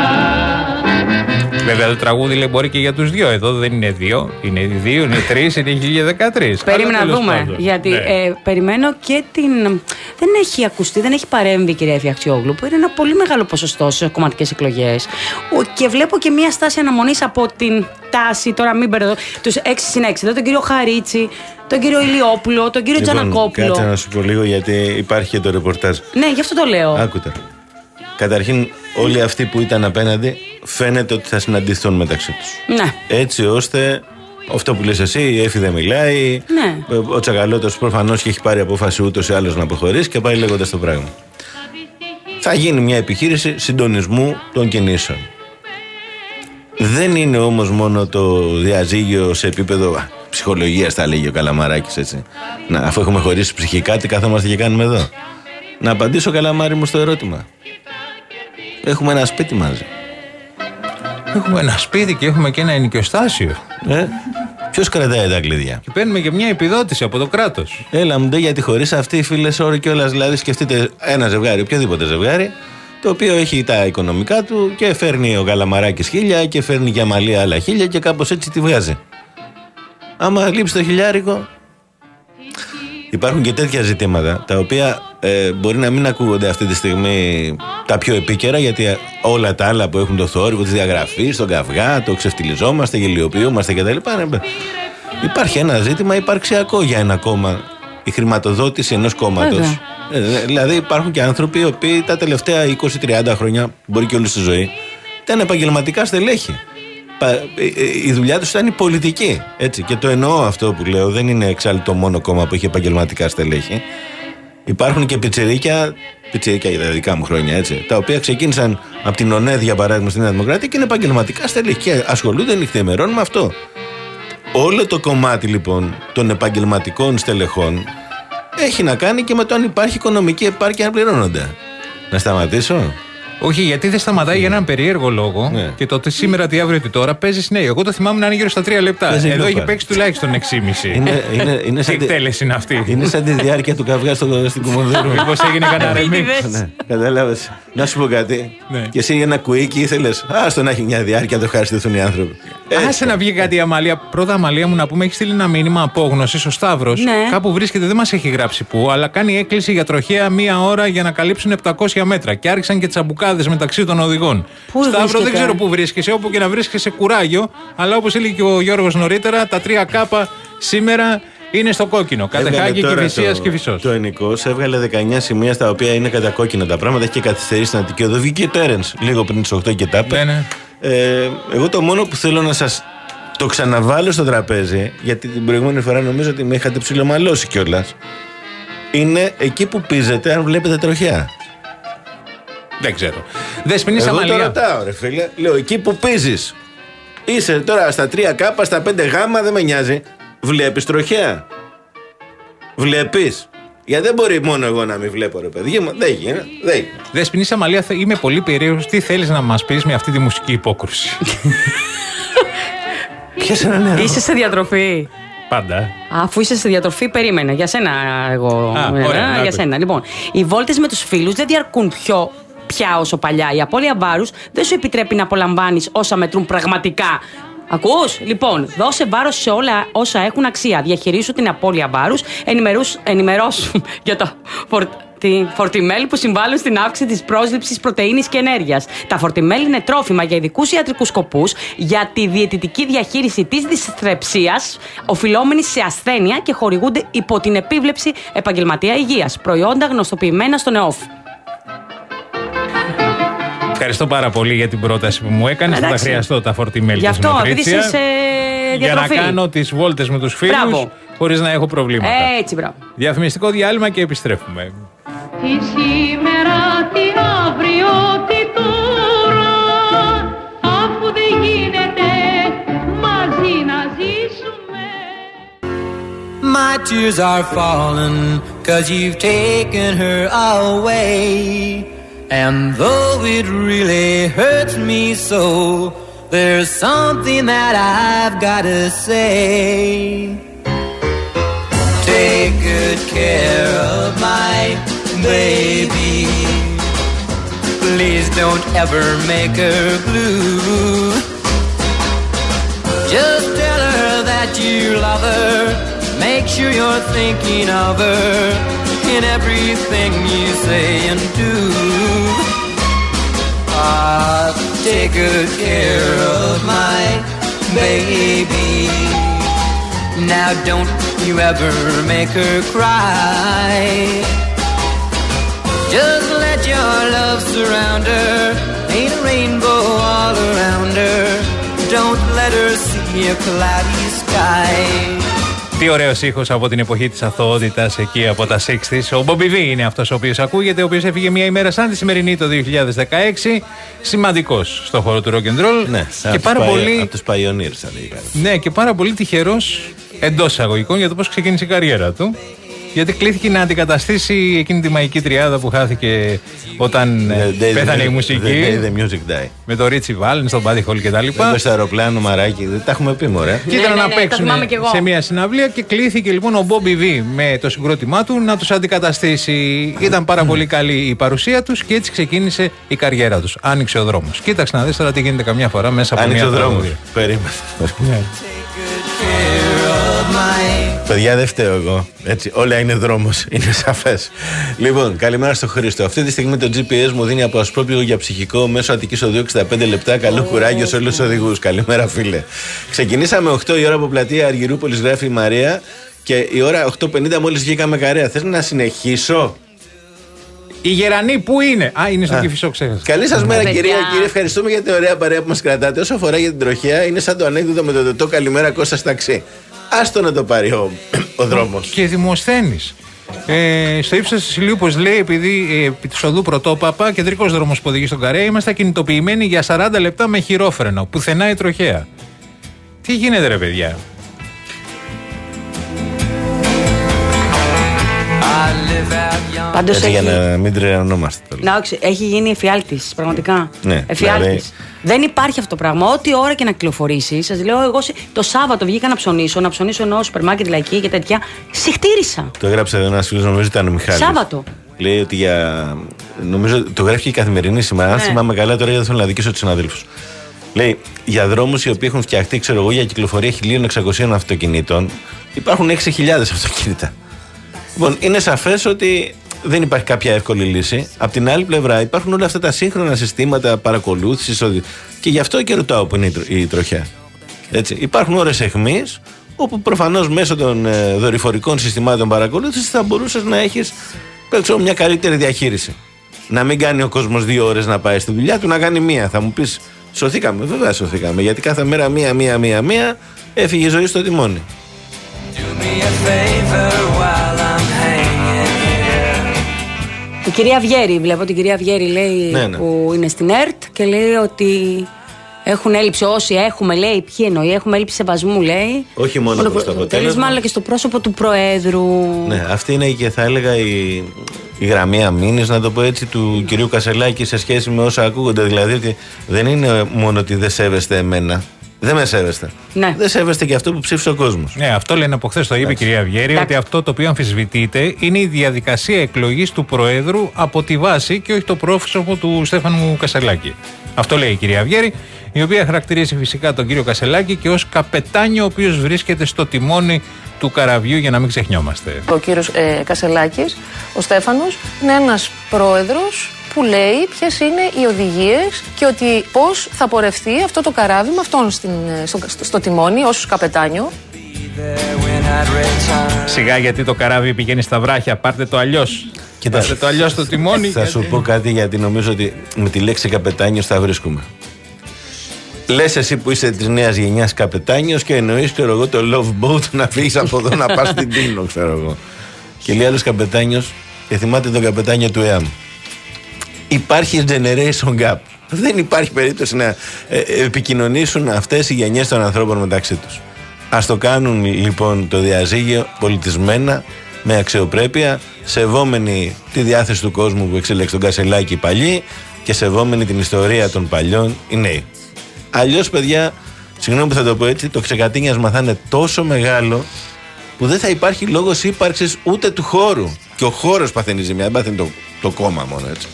Βέβαια το τραγούδι λέει μπορεί και για τους δύο. Εδώ δεν είναι δύο. Είναι δύο, είναι τρεις, είναι χίλια δεκατρία. Περίμενα να δούμε. Γιατί Ναι. ε, περιμένω και την. Δεν έχει ακουστεί, δεν έχει παρέμβει η κυρία Εφιαξιόγλου, που είναι ένα πολύ μεγάλο ποσοστό σε κομματικές εκλογές. Και βλέπω και μια στάση αναμονής από την τάση, τώρα μην μπερδεύω, τους έξι συν έξι. Δηλαδή τον κύριο Χαρίτσι, τον κύριο Ηλιόπουλο, τον κύριο Λοιπόν, Τζανακόπουλο. κάτσε να σου πω λίγο γιατί υπάρχει και το ρεπορτάζ. Ναι, γι' αυτό το λέω. Άκουτα. Καταρχήν, όλοι αυτοί που ήταν απέναντι φαίνεται ότι θα συναντηθούν μεταξύ τους. Ναι. Έτσι ώστε αυτό που λες εσύ, η Έφη δεν μιλάει. Ναι. Ο Τσακαλώτος προφανώς και έχει πάρει απόφαση ούτως ή άλλως να αποχωρήσει και πάει λέγοντας το πράγμα. Θα γίνει μια επιχείρηση συντονισμού των κινήσεων. Δεν είναι όμως μόνο το διαζύγιο σε επίπεδο α, ψυχολογίας, θα λέγει ο Καλαμαράκης έτσι. Να, αφού έχουμε χωρίσει ψυχικά, τι καθόμαστε και κάνουμε εδώ. Να απαντήσω, Καλαμάρη μου, στο ερώτημα. Έχουμε ένα σπίτι μαζί. Έχουμε ένα σπίτι και έχουμε και ένα ενοικιοστάσιο. Ε, ποιος κρατάει τα κλειδιά? Και παίρνουμε και μια επιδότηση από το κράτος. Έλα μου ντε, γιατί χωρίς αυτή οι φίλες όροι κιόλας. Δηλαδή, σκεφτείτε ένα ζευγάρι, οποιοδήποτε ζευγάρι, το οποίο έχει τα οικονομικά του και φέρνει ο Καλαμαράκης χίλια και φέρνει και Αμαλία άλλα χίλια και κάπως έτσι τη βγάζει. Άμα λείψει το χιλιάρικο. Υπάρχουν και τέτοια ζητήματα τα οποία ε, μπορεί να μην ακούγονται αυτή τη στιγμή τα πιο επίκαιρα, γιατί όλα τα άλλα που έχουν το θόρυβο της διαγραφής, τον καυγά, το ξεφτιλιζόμαστε, γελιοποιούμαστε κτλ. Υπάρχει ένα ζήτημα υπαρξιακό για ένα κόμμα, η χρηματοδότηση ενός κόμματος. Ε, δηλαδή υπάρχουν και άνθρωποι οι οποίοι τα τελευταία είκοσι τριάντα χρόνια, μπορεί και όλη τη ζωή, ήταν επαγγελματικά στελέχη. Η δουλειά τους ήταν η πολιτική. Έτσι. Και το εννοώ αυτό που λέω. Δεν είναι εξάλλου το μόνο κόμμα που έχει επαγγελματικά στελέχη. Υπάρχουν και πιτσιρίκια, πιτσιρίκια για τα δικά μου χρόνια, έτσι, τα οποία ξεκίνησαν από την ΟΝΕΔ για παράδειγμα στην Νέα Δημοκρατία και είναι επαγγελματικά στελέχη και ασχολούνται νυχθημερών με αυτό. Όλο το κομμάτι λοιπόν των επαγγελματικών στελεχών έχει να κάνει και με το αν υπάρχει οικονομική επάρκεια να πληρώνονται. Να σταματήσω? Όχι, γιατί δεν σταματάει για έναν περίεργο λόγο. Ναι. Και το τι σήμερα, τι αύριο, τι τώρα παίζει συνέχεια. Εγώ το θυμάμαι να είναι γύρω στα τρία λεπτά. Παίζει Εδώ λούπα. έχει παίξει τουλάχιστον έξι και μισό. Είναι, είναι, είναι Τι σαν τη- εκτέλεση είναι αυτή. Είναι σαν τη διάρκεια του καυγά στο, στην Κουμουνδούρου. Μήπως έγινε κανένα remix. Ναι, κατάλαβες. Να σου πω κάτι. Ναι. Και εσύ ένα κουίκι ήθελες. Άστο να έχει μια διάρκεια, το ευχαριστηθούν οι άνθρωποι. Άσε να βγει κάτι η Αμαλία. Πρώτα, Αμαλία μου, να πούμε, έχει στείλει ένα μήνυμα απόγνωση ο Σταύρος. Ναι. Κάπου βρίσκεται, δεν μας έχει γράψει πού, αλλά κάνει έκκληση για τροχέα μία ώρα για να καλύψουν επτακόσια μέτρα. Και άρχισαν και τσαμπουκάδες μεταξύ των οδηγών. Πού Σταύρο, βρίσκεται? δεν ξέρω πού βρίσκεσαι, όπου και να βρίσκεσαι, κουράγιο. Αλλά όπως έλεγε και ο Γιώργος νωρίτερα, τα τρία κάπα σήμερα είναι στο κόκκινο. Κατεχάγη, Κηφισίας και Φυσός. Το Ενικός έβγαλε δεκαεννιά σημεία στα οποία είναι κατακόκκινα τα πράγματα. Έχει και καθυστερήσει στην Αττική Οδό. Βγήκε το Έρενς λίγο πριν τις οκτώ και τα είπε. Ναι, ναι. Ε, εγώ το μόνο που θέλω να σας το ξαναβάλω στο τραπέζι, γιατί την προηγούμενη φορά νομίζω ότι με είχατε ψιλομαλώσει κιόλας, είναι εκεί που πίζετε αν βλέπετε τροχιά. Δεν ξέρω. Δεσποινής Εγώ το Αμαλία. ρωτάω, ρε φίλε. Λέω εκεί που πίζεις. Είσαι τώρα στα τρία κάπα, στα πέντε γάμα, δεν με νοιάζει. Βλέπεις τροχέα. Βλέπεις. Γιατί δεν μπορεί μόνο εγώ να μην βλέπω, ρε παιδί μου. Δεν γίνεται. Δεν γίνεται. Δεσποινής Αμαλία, θε- είμαι πολύ περίεργος. Τι θέλεις να μας πεις με αυτή τη μουσική υπόκρουση. Πιάσε ένα νερό. Είσαι σε διατροφή. Πάντα. Αφού είσαι σε διατροφή, περίμενε. Για σένα, εγώ. Α, ε, ωραία, για άκουσα. σένα. Λοιπόν, οι βόλτες με τους φίλους δεν διαρκούν πιο πια όσο παλιά. Η απώλεια βάρους δεν σου επιτρέπει να απολαμβάνεις όσα μετρούν πραγματικά Ακούς? Λοιπόν, δώσε βάρος σε όλα όσα έχουν αξία. Διαχειρίσου την απώλεια βάρους. Ενημερώσου για το φορ, τη φορτιμέλ που συμβάλλουν στην αύξηση της πρόσληψης πρωτεΐνης και ενέργειας. Τα φορτιμέλ είναι τρόφιμα για ειδικούς ιατρικούς σκοπούς, για τη διαιτητική διαχείριση της δυσθρεψίας, οφειλόμενης σε ασθένεια και χορηγούνται υπό την επίβλεψη επαγγελματία υγείας. Προϊόντα γνωστοποιημένα στον ΕΟΦ. Ευχαριστώ πάρα πολύ για την πρόταση που μου έκανες. Θα τα χρειαστώ τα φορτιμέλη της Γι' αυτό, επειδή είσαι σε διατροφή. Για να κάνω τις βόλτες με τους φίλους χωρίς να έχω προβλήματα. Έτσι, μπράβο. Διαφημιστικό διάλειμμα και επιστρέφουμε. Τι σήμερα, τι αύριο, τι τώρα, αφού δεν γίνεται μαζί να ζήσουμε. My tears are falling, 'cause you've taken her away. And though it really hurts me so, there's something that I've gotta say. Take good care of my baby. Please don't ever make her blue. Just tell her that you love her. Make sure you're thinking of her in everything you say and do. Ah, take good care of my baby. Now don't you ever make her cry. Just let your love surround her. Ain't a rainbow all around her. Don't let her see a cloudy sky. Τι ωραίος ήχος από την εποχή της αθωότητας εκεί από τα εξήντα. Ο Bobby V είναι αυτός ο οποίος ακούγεται, ο οποίος έφυγε μια ημέρα σαν τη σημερινή το δύο χιλιάδες δεκαέξι. Σημαντικός στο χώρο του rock and roll. Ναι, και πάρα παϊ... πολύ... από τους pioneers θα λέγαμε. Ναι, και πάρα πολύ τυχερός εντός εισαγωγικών για το πώς ξεκίνησε η καριέρα του. Γιατί κλήθηκε να αντικαταστήσει εκείνη τη μαγική τριάδα που χάθηκε όταν the, the, πέθανε the, η μουσική. The, the music die. Με το Ρίτσι Βάλεν στον Buddy Holly κτλ. Βέβαια στο αεροπλάνο, μαράκι, δεν τα έχουμε πει, μωρέ. Και ήταν ναι, να ναι, παίξουν σε μια συναυλία και κλήθηκε λοιπόν ο Bobby V με το συγκρότημά του να τους αντικαταστήσει. Ήταν πάρα πολύ καλή η παρουσία τους και έτσι ξεκίνησε η καριέρα τους. Άνοιξε ο δρόμος. Κοίταξε να δεις τώρα τι γίνεται καμιά φορά μέσα από Άνοιξε μια τραγούδια. Περίμενε. Παιδιά, δεν φταίω εγώ. Έτσι, όλα είναι δρόμος, είναι σαφές. Λοιπόν, καλημέρα στο Χρήστο. Αυτή τη στιγμή το τζι πι ες μου δίνει από ασπρόπληγο για ψυχικό μέσω Αττικής Οδού εξήντα πέντε λεπτά. Καλό κουράγιο σε όλους τους οδηγούς. Καλημέρα, φίλε. Ξεκινήσαμε οκτώ η ώρα από πλατεία Αργυρούπολης, γράφει η Μαρία, και η ώρα οκτώ πενήντα μόλις βγήκαμε Καρέα. Θες να συνεχίσω? Η Γερανή πού είναι? Α, είναι στο Κηφισό, ξέχασα. Καλή σας μέρα, κυρία, κύριε. Ευχαριστούμε για την ωραία παρέα που μας κρατάτε. Όσο αφορά για την τροχέα, είναι σαν το ανέκδοτο με το δωτό καλημέρα Κώστα ταξί. Άστο να το πάρει ο, ο δρόμος. Και Δημοσθένης. Ε, στο ύψος της Ηλίου, πως λέει, επειδή ε, επί της οδού Πρωτόπαπα, κεντρικός δρόμος που οδηγεί στον Καρέα, είμαστε ακινητοποιημένοι για σαράντα λεπτά με χειρόφρενο. Πουθενά η τροχέα. Τι γίνεται, ρε παιδιά? Πάντως έτσι, έχει... για να μην τρελανόμαστε. Να, έχει γίνει εφιάλτης, πραγματικά. Ναι, εφιάλτης. δηλαδή... Δεν υπάρχει αυτό το πράγμα. Ό,τι ώρα και να κυκλοφορήσει, σας λέω, εγώ το Σάββατο βγήκα να ψωνίσω, να ψωνίσω εννοώ σούπερ μάρκετ, λαϊκή και τέτοια. Συχτήρισα. Το έγραψε εδώ ένας φίλος, νομίζω ήταν ο Μιχάλης. Σάββατο. Λέει ότι για. Νομίζω το γράφει και η Καθημερινή σήμερα. Αν ναι. θυμάμαι καλά, τώρα δεν θέλω να δικήσω τους συναδέλφους. Λέει για δρόμους οι οποίοι έχουν φτιαχτεί, ξέρω εγώ, για κυκλοφορία χίλια εξακοσίων αυτοκινήτων, υπάρχουν έξι χιλιάδες αυτοκίνητα. Λοιπόν, είναι σαφές ότι δεν υπάρχει κάποια εύκολη λύση. Απ' την άλλη πλευρά υπάρχουν όλα αυτά τα σύγχρονα συστήματα παρακολούθησης και γι' αυτό και ρωτάω που είναι η τροχιά. Έτσι. Υπάρχουν ώρες αιχμής όπου προφανώς μέσω των ε, δορυφορικών συστημάτων παρακολούθησης θα μπορούσες να έχεις πέξω, μια καλύτερη διαχείριση. Να μην κάνει ο κόσμος δύο ώρες να πάει στη δουλειά του, να κάνει μία. Θα μου πεις, σωθήκαμε. Βέβαια σωθήκαμε. Γιατί κάθε μέρα μία, μία, μία, μία έφυγε η ζωή στο τιμόνι. Η κυρία Βιέρη, βλέπω την κυρία Βιέρη λέει ναι, ναι. που είναι στην ΕΡΤ και λέει ότι έχουν έλλειψη, όσοι έχουμε, λέει, ποιοι εννοεί, έχουμε έλλειψη σεβασμού, λέει. Όχι μόνο προ, προς το αποτέλεσμα, αλλά και στο πρόσωπο του Προέδρου. Ναι, αυτή είναι και θα έλεγα η, η γραμμή αμήνης, να το πω έτσι, του κυρίου Κασελάκη σε σχέση με όσα ακούγονται. Δηλαδή ότι δεν είναι μόνο ότι δεν σέβεστε εμένα. Δεν με σέβεστε. Ναι. Δεν σέβεστε και αυτό που ψήφισε ο κόσμος. Ναι, αυτό λένε από χθες, το είπε η κυρία Βιέρη, ότι αυτό το οποίο αμφισβητείται είναι η διαδικασία εκλογής του Προέδρου από τη βάση και όχι το πρόσωπο του Στέφανου Κασελάκη. Αυτό λέει η κυρία Βιέρη. η οποία χαρακτηρίζει φυσικά τον κύριο Κασελάκη και ως καπετάνιο ο οποίος βρίσκεται στο τιμόνι του καραβιού, για να μην ξεχνιόμαστε. Ο κύριος ε, Κασελάκης, ο Στέφανος, είναι ένας πρόεδρος που λέει ποιες είναι οι οδηγίες και ότι πώς θα πορευτεί αυτό το καράβι με αυτόν στην, στο, στο, στο τιμόνι ως καπετάνιο. Σιγά, γιατί το καράβι πηγαίνει στα βράχια, πάρτε το αλλιώς. Πάρτε το αλλιώς στο τιμόνι. Θα σου πω κάτι, γιατί νομίζω ότι με τη λέξη καπετάνιος θα βρίσκουμε. Λες εσύ που είσαι της νέας γενιάς καπετάνιος και εννοείς, ξέρω εγώ, το love boat να φύγεις από εδώ να πας στην Τίνο, ξέρω εγώ. Και λέει άλλος καπετάνιος και θυμάται τον καπετάνιο του ΕΑΜ. Υπάρχει generation gap. Δεν υπάρχει περίπτωση να ε, επικοινωνήσουν αυτές οι γενιές των ανθρώπων μεταξύ τους. Ας το κάνουν λοιπόν το διαζύγιο πολιτισμένα, με αξιοπρέπεια, σεβόμενοι τη διάθεση του κόσμου που εξέλεξε τον Κασελάκη οι παλιοί και σεβόμενοι την ιστορία των παλιών οι νέοι. Αλλιώς, παιδιά, συγγνώμη που θα το πω έτσι, το ξεκατίνιασμα θα είναι τόσο μεγάλο που δεν θα υπάρχει λόγος ύπαρξης ούτε του χώρου. Και ο χώρος παθαίνει ζημιά, δεν παθαίνει το, το κόμμα μόνο, έτσι.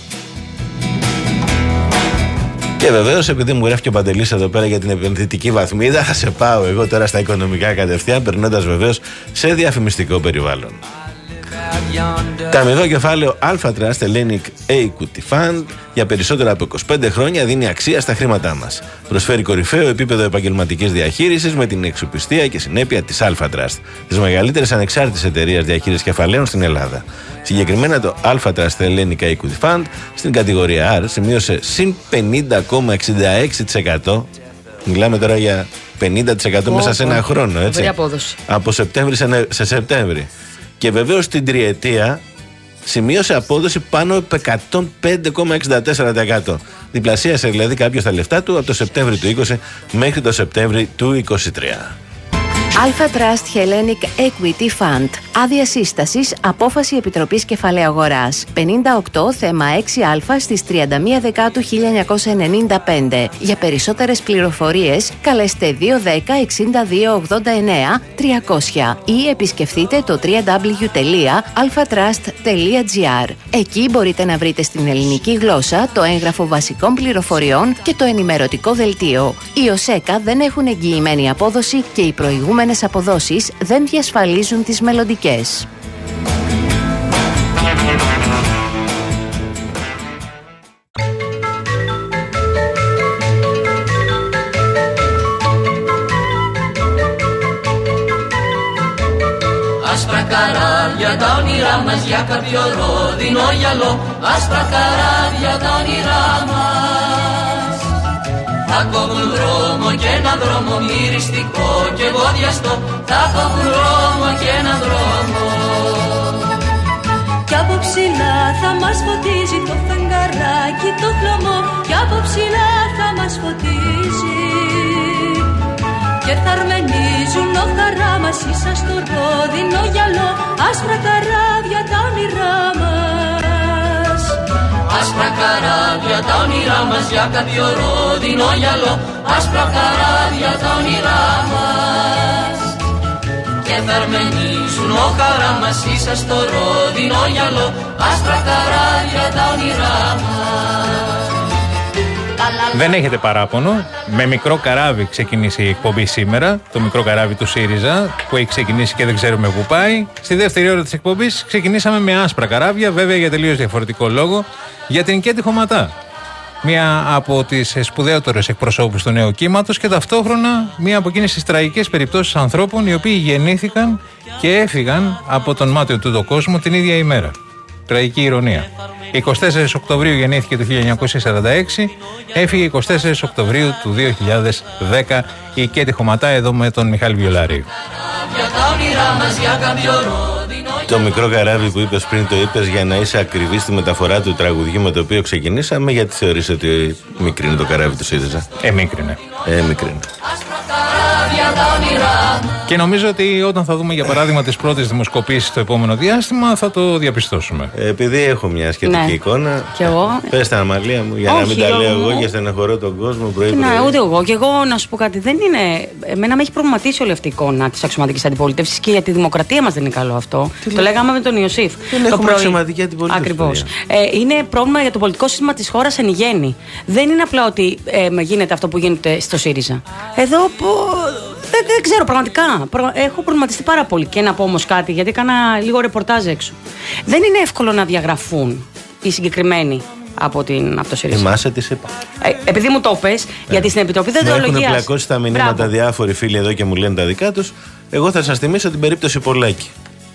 Και βεβαίως, επειδή μου γράφει και ο Παντελής εδώ πέρα για την επενδυτική βαθμίδα, θα σε πάω εγώ τώρα στα οικονομικά κατευθείαν, περνώντας βεβαίως σε διαφημιστικό περιβάλλον. Το αμοιβαίο κεφάλαιο Alpha Trust Hellenic Equity Fund για περισσότερα από είκοσι πέντε χρόνια δίνει αξία στα χρήματά μας. Προσφέρει κορυφαίο επίπεδο επαγγελματικής διαχείρισης με την εξοπιστία και συνέπεια της Alpha Trust, της μεγαλύτερης ανεξάρτητης εταιρείας διαχείρισης κεφαλαίων στην Ελλάδα. Συγκεκριμένα το Alpha Trust Hellenic Equity Fund στην κατηγορία R σημείωσε συν πενήντα κόμμα εξήντα έξι τοις εκατό. Μιλάμε τώρα για πενήντα τοις εκατό oh, μέσα σε ένα oh. χρόνο, έτσι. Από Σεπτέμβρη σε Σεπτέμβρη. Και βεβαίως στην τριετία σημείωσε απόδοση πάνω από εκατόν πέντε κόμμα εξήντα τέσσερα τοις εκατό. Διπλασίασε δηλαδή κάποιος τα λεφτά του από το Σεπτέμβρη του είκοσι μέχρι το Σεπτέμβρη του είκοσι τρία. Alpha Trust Hellenic Equity Fund. Άδεια σύστασης, απόφαση Επιτροπής Κεφαλαίου Αγοράς. πενήντα οκτώ θέμα έξι α στις τριάντα μία Δεκάτου χίλια εννιακόσια ενενήντα πέντε. Για περισσότερες πληροφορίες καλέστε δύο δέκα εξήντα δύο ογδόντα εννέα τριακόσια ή επισκεφτείτε το double-u double-u double-u τελεία alphatrust τελεία gr. Εκεί μπορείτε να βρείτε στην ελληνική γλώσσα το έγγραφο βασικών πληροφοριών και το ενημερωτικό δελτίο. Οι ΟΣΕΚΑ δεν έχουν εγγυημένη απόδοση και οι προηγούμενες αποδόσεις δεν διασφαλίζουν τις μελλοντικές. Άσπρα καράβια τα όνειρά μας για κάποιο ρόδινο γυαλό. Άσπρα καράβια τα όνειρά μας θα κόβουν δρόμο και ένα δρόμο μυριστικό και βοδιαστό. Θα κόβουν δρόμο και ένα δρόμο. Κι από ψηλά θα μας φωτίζει το φεγγαράκι το χλωμό. Κι από ψηλά θα μας φωτίζει και θα αρμενίζουν ο χαρά μας ίσα στο ρόδινο γυαλό. Άσπρα καράβια τα όνειρά μας. Άσπρα καράβια τα όνειρά μας για κάποιο ρόδινο γυαλό. Άσπρα καράβια τα όνειρά μας και θα αρμενίζουν ο χαρά μας ίσα στο ρόδινο γυαλό. Άσπρα καράβια τα όνειρά μας. Δεν έχετε παράπονο. Με μικρό καράβι ξεκινήσει η εκπομπή σήμερα. Το μικρό καράβι του ΣΥΡΙΖΑ που έχει ξεκινήσει και δεν ξέρουμε πού πάει. Στη δεύτερη ώρα της εκπομπής ξεκινήσαμε με άσπρα καράβια, βέβαια για τελείως διαφορετικό λόγο, για την Κέτη Χωματά. Μία από τις σπουδαίωτερες εκπροσώπους του νέου κύματος και ταυτόχρονα μία από εκείνες τις τραγικές περιπτώσεις ανθρώπων οι οποίοι γεννήθηκαν και έφυγαν από τον μάτιο του το κόσμο την ίδια ημέρα. Τραγική ηρωνία. εικοστή τέταρτη Οκτωβρίου γεννήθηκε το χίλια εννιακόσια σαράντα έξι, έφυγε εικοστή τέταρτη Οκτωβρίου του δύο χιλιάδες δέκα η Κέτη Χωματά, εδώ με τον Μιχάλη Βιολαρίου. Το μικρό καράβι που είπες πριν το είπες για να είσαι ακριβής στη μεταφορά του τραγουδιού με το οποίο ξεκινήσαμε, γιατί θεωρείς ότι μικρή είναι το καράβι του ΣΥΡΙΖΑ? Ε, μικρή είναι. Ε, μικρή είναι. καράβια τα όνειρά μας. Και νομίζω ότι όταν θα δούμε για παράδειγμα τις πρώτες δημοσκοπήσεις στο επόμενο διάστημα θα το διαπιστώσουμε. Επειδή έχω μια σχετική Ναι. εικόνα. Κι εγώ. Πες τα, Αμαλία μου, για Όχι, να μην τα λέω Γιώργο εγώ μου. και στεναχωρώ τον κόσμο πρωί. Ναι, ούτε εγώ. Και εγώ να σου πω κάτι. Δεν είναι. Εμένα με έχει προβληματίσει όλη αυτή η εικόνα τη αξιωματική αντιπολίτευση και για τη δημοκρατία μα δεν είναι καλό αυτό. Τι το λέει? λέγαμε με τον Ιωσήφ. Δεν το έχουμε αξιωματική αντιπολίτευση. Ακριβώς. Ε, είναι πρόβλημα για το πολιτικό σύστημα τη χώρα εν γέννη. Δεν είναι απλά ότι ε, γίνεται αυτό που γίνεται στο ΣΥΡΙΖΑ. Εδώ που. Δεν, δεν ξέρω πραγματικά. Προ- Έχω προβληματιστεί πάρα πολύ. Και να πω όμω κάτι, γιατί έκανα λίγο ρεπορτάζ έξω. Δεν είναι εύκολο να διαγραφούν οι συγκεκριμένοι από, την, από το ΣΥΡΙΖΑ. Εμάς τι είπα. Ε, επειδή μου το πες, γιατί στην Επιτροπή Μου έχουν Δεντρολογίας. πλακώσει τα μηνύματα Μπράβο. διάφοροι φίλοι εδώ και μου λένε τα δικά τους. Εγώ θα σας θυμίσω την περίπτωση Πολάκη.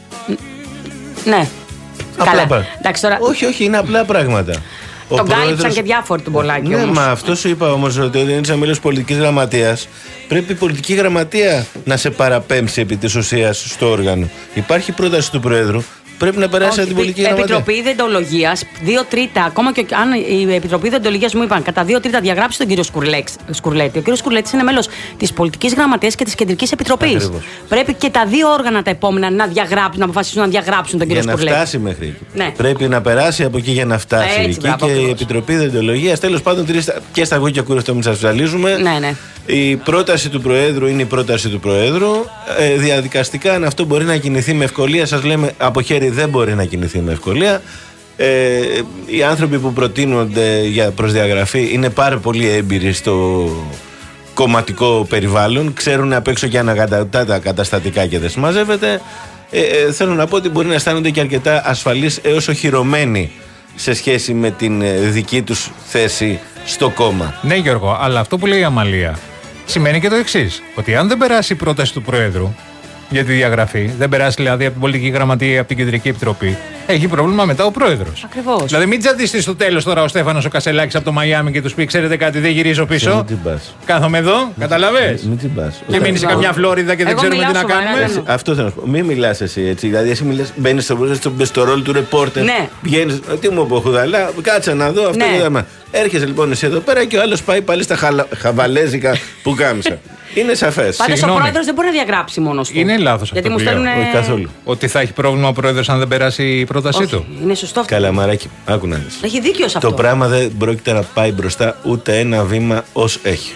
Ναι. Απλά Καλά. πράγματα. Εντάξει, τώρα... Όχι, όχι, είναι απλά πράγματα. Ο Τον κάλυψαν πρόεδρος- και διάφοροι του Πολάκη. Ναι, όμως. μα αυτό σου είπα όμως ότι όταν είσαι μέλος πολιτικής γραμματείας, πρέπει η πολιτική γραμματεία να σε παραπέμψει επί της ουσίας στο όργανο. Υπάρχει πρόταση του Προέδρου, πρέπει να περάσει από την πολιτική Η γραμματεία. Επιτροπή Δεντολογία, δύο τρίτα, ακόμα και αν η Επιτροπή Δεντολογία μου είπαν κατά δύο τρίτα διαγράψει τον κύριο Σκουρλέξ- Σκουρλέτη. Ο κύριο Σκουρλέτη είναι μέλο τη Πολιτική Γραμματεία και τη Κεντρική Επιτροπή. Ακριβώς. Πρέπει και τα δύο όργανα τα επόμενα να διαγράψουν, να αποφασίσουν να διαγράψουν τον κύριο Για να Σκουρλέτη. φτάσει μέχρι εκεί. Ναι. Πρέπει να περάσει από εκεί για να φτάσει Έτσι, εκεί. μπράβο, Και η ακριβώς. Επιτροπή Δεντολογίας, τέλος πάντων, τρεις- και στα εγώ και ακούω αυτό μην σας ψαλίζουμε. Ναι, ναι. Η πρόταση του Προέδρου είναι η πρόταση του Προέδρου. Ε, διαδικαστικά, αν αυτό μπορεί να κινηθεί με ευκολία, σας λέμε από χέρι δεν μπορεί να κινηθεί με ευκολία. Ε, οι άνθρωποι που προτείνονται για προσδιαγραφή είναι πάρα πολύ έμπειροι στο κομματικό περιβάλλον. Ξέρουν απ' έξω και ανακατατά τα καταστατικά και δεν συμμαζεύεται. Ε, ε, θέλω να πω ότι μπορεί να αισθάνονται και αρκετά ασφαλείς έως οχυρωμένοι σε σχέση με την ε, δική τους θέση στο κόμμα. Ναι, Γιώργο, αλλά αυτό που λέει η Αμαλία σημαίνει και το εξής. Ότι αν δεν περάσει η πρόταση του Προέδρου για τη διαγραφή, δεν περάσει δηλαδή από την Πολιτική Γραμματεία ή από την Κεντρική Επιτροπή, έχει πρόβλημα μετά ο Πρόεδρος. Ακριβώς. Δηλαδή, μην τζαντιστεί στο τέλος τώρα ο Στέφανος ο Κασελάκης από το Μαϊάμι και του πει: Ξέρετε κάτι, δεν γυρίζω Και πίσω. μην την πας. Κάθομαι εδώ, καταλαβες. Μην την πας. Και μείνει σε καμιά Φλόριδα και δεν Εγώ ξέρουμε τι μιλάω να σοβαρά, κάνουμε. δεν- Αυτό θέλω να σου πω. Μην μιλάς εσύ έτσι. Δηλαδή, εσύ μιλάς, μπαίνεις στο, στο, στο ρόλο του ρεπόρτερ. Ναι. Βγαίνεις. Τι μου πω, Χουδαλά, κάτσε να δω αυτό Ναι. και δάμα. Έρχεσαι λοιπόν εσύ εδώ πέρα και ο άλλος πάει πάλι στα χαλα, χαβαλέζικα που κάμισα. Είναι σαφές. Πάντως ο Συγγνώμη. πρόεδρος δεν μπορεί να διαγράψει μόνος του. Είναι λάθος Γιατί αυτό μου που λέω. στέλνουν. Όχι καθόλου. Ότι θα έχει πρόβλημα ο Πρόεδρος αν δεν περάσει η πρότασή Όχι, του. είναι σωστό αυτό. Καλαμαράκι, άκου να δεις. Έχει δίκιο σε αυτό. Το πράγμα δεν πρόκειται να πάει μπροστά ούτε ένα βήμα ως έχει.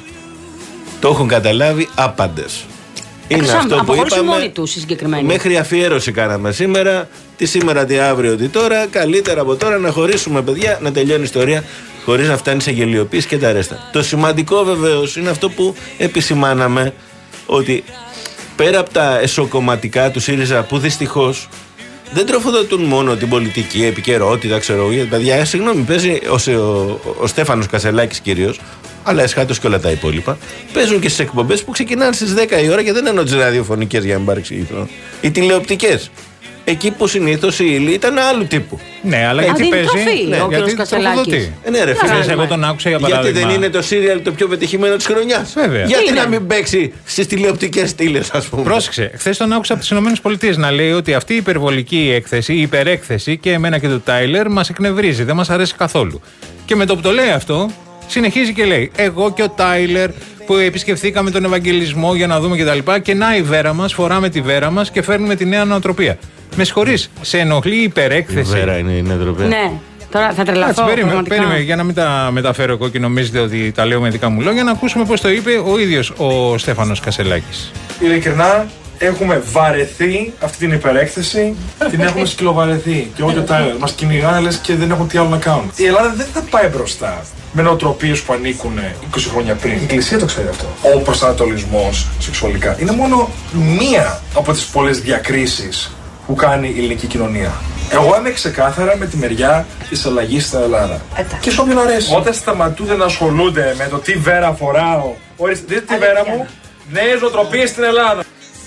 Το έχουν καταλάβει άπαντες. Είναι Εκτός αν αυτό που αποχωρήσουν είπαμε. μόνοι τους οι συγκεκριμένοι. Μέχρι αφιέρωση κάναμε σήμερα. Τι σήμερα, τι αύριο, τι τώρα. Καλύτερα από τώρα να χωρίσουμε, παιδιά, να τελειώνει η ιστορία χωρίς να φτάνει σε γελιοποίηση και τα ρέστα. Το σημαντικό βεβαίως είναι αυτό που επισημάναμε, ότι πέρα από τα εσωκομματικά του ΣΥΡΙΖΑ που δυστυχώς δεν τροφοδοτούν μόνο την πολιτική επικαιρότητα, ξέρω εγώ. Γιατί, παιδιά, συγγνώμη, παίζει ο, ο, ο Στέφανος Κασελάκης κυρίως, αλλά εσχάτως και όλα τα υπόλοιπα. Παίζουν και στις εκπομπές που ξεκινάνε στις δέκα η ώρα και δεν εννοώ τις ραδιοφωνικές για να μην παρεξηγηθώ. Οι τηλεοπτικές. Εκεί που συνήθως η ύλη ήταν άλλου τύπου. Ναι, αλλά Α, γιατί δίνει παίζει. τροφή Ναι, ο κ. γιατί Κασελάκης. τροφοδοτεί. Ε, ναι, ρε Καλά, φίλε. Ξέρεις, εγώ τον άκουσα για παράδειγμα. Γιατί δεν είναι το σύριαλ το πιο πετυχημένο της χρονιάς. Βέβαια. Γιατί Είναι. να μην παίξει στις τηλεοπτικές στήλες, ας πούμε. Πρόσεξε, χθε τον άκουσα από τι ΗΠΑ να λέει ότι αυτή η υπερβολική έκθεση, η υπερέκθεση και εμένα και του Τάιλερ μα εκνευρίζει, δεν μα αρέσει καθόλου. Και με το που το λέει αυτό, συνεχίζει και λέει: Εγώ και ο Τάιλερ που επισκεφθήκαμε τον Ευαγγελισμό για να δούμε κτλ. Και, και να η βέρα μα, φοράμε τη βέρα μα και φέρνουμε τη νέα νοοτροπία. Με συγχωρείς, σε ενοχλεί η υπερέκθεση. Βέρα είναι η νοοτροπία. Ναι, τώρα θα τρελαθώ. Κάτσε, περίμενε, πραγματικά. περίμενε, για να μην τα μεταφέρω εγώ και νομίζετε ότι τα λέω με δικά μου λόγια, να ακούσουμε πώς το είπε ο ίδιος ο Στέφανος Κασελάκης. Ειλικρινά, έχουμε βαρεθεί αυτή την υπερέκθεση, την έχουμε σκυλοβαρεθεί. Και όχι ο Τάιλερ. Μας κυνηγάνε λες και δεν έχουν τι άλλο να κάνουν. Η Ελλάδα δεν θα πάει μπροστά με νοοτροπίες που ανήκουν είκοσι χρόνια πριν. Η Εκκλησία το ξέρει αυτό. Ο προσανατολισμός σεξουαλικά είναι μόνο μία από τις πολλές διακρίσεις που κάνει η ελληνική κοινωνία. Εγώ είμαι ξεκάθαρα με τη μεριά της αλλαγής στην Ελλάδα. Και σε όποιον αρέσει. Όταν σταματούν να ασχολούνται με το τι βέρα φοράω, ορίστε, δείτε τη βέρα μου, νέες νοοτροπίες στην Ελλάδα.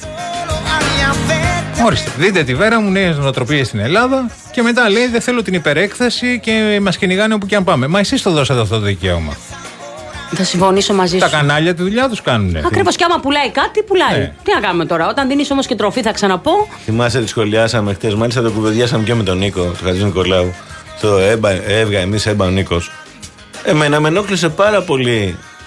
Ορίστε, δείτε τη βέρα μου, νέες νοοτροπίες στην Ελλάδα και μετά λέει δεν θέλω την υπερέκθεση και μας κυνηγάνε όπου και αν πάμε. Μα εσείς το δώσατε αυτό το δικαίωμα. Θα συμφωνήσω μαζί Τα σου. κανάλια τη δουλειά τους κάνουνε. Ακριβώς, και άμα πουλάει κάτι, πουλάει. Ναι. Τι να κάνουμε τώρα, όταν δίνεις όμως και τροφή, θα ξαναπώ. Θυμάσαι τι σχολιάσαμε χτες, μάλιστα το κουβεντιάσαμε και με τον Νίκο, τον Χατζη Νικολάου. Το έμπα, έβγα, εμείς έμπα ο Νίκος. Εμένα με ενόχλησε πάρα πολύ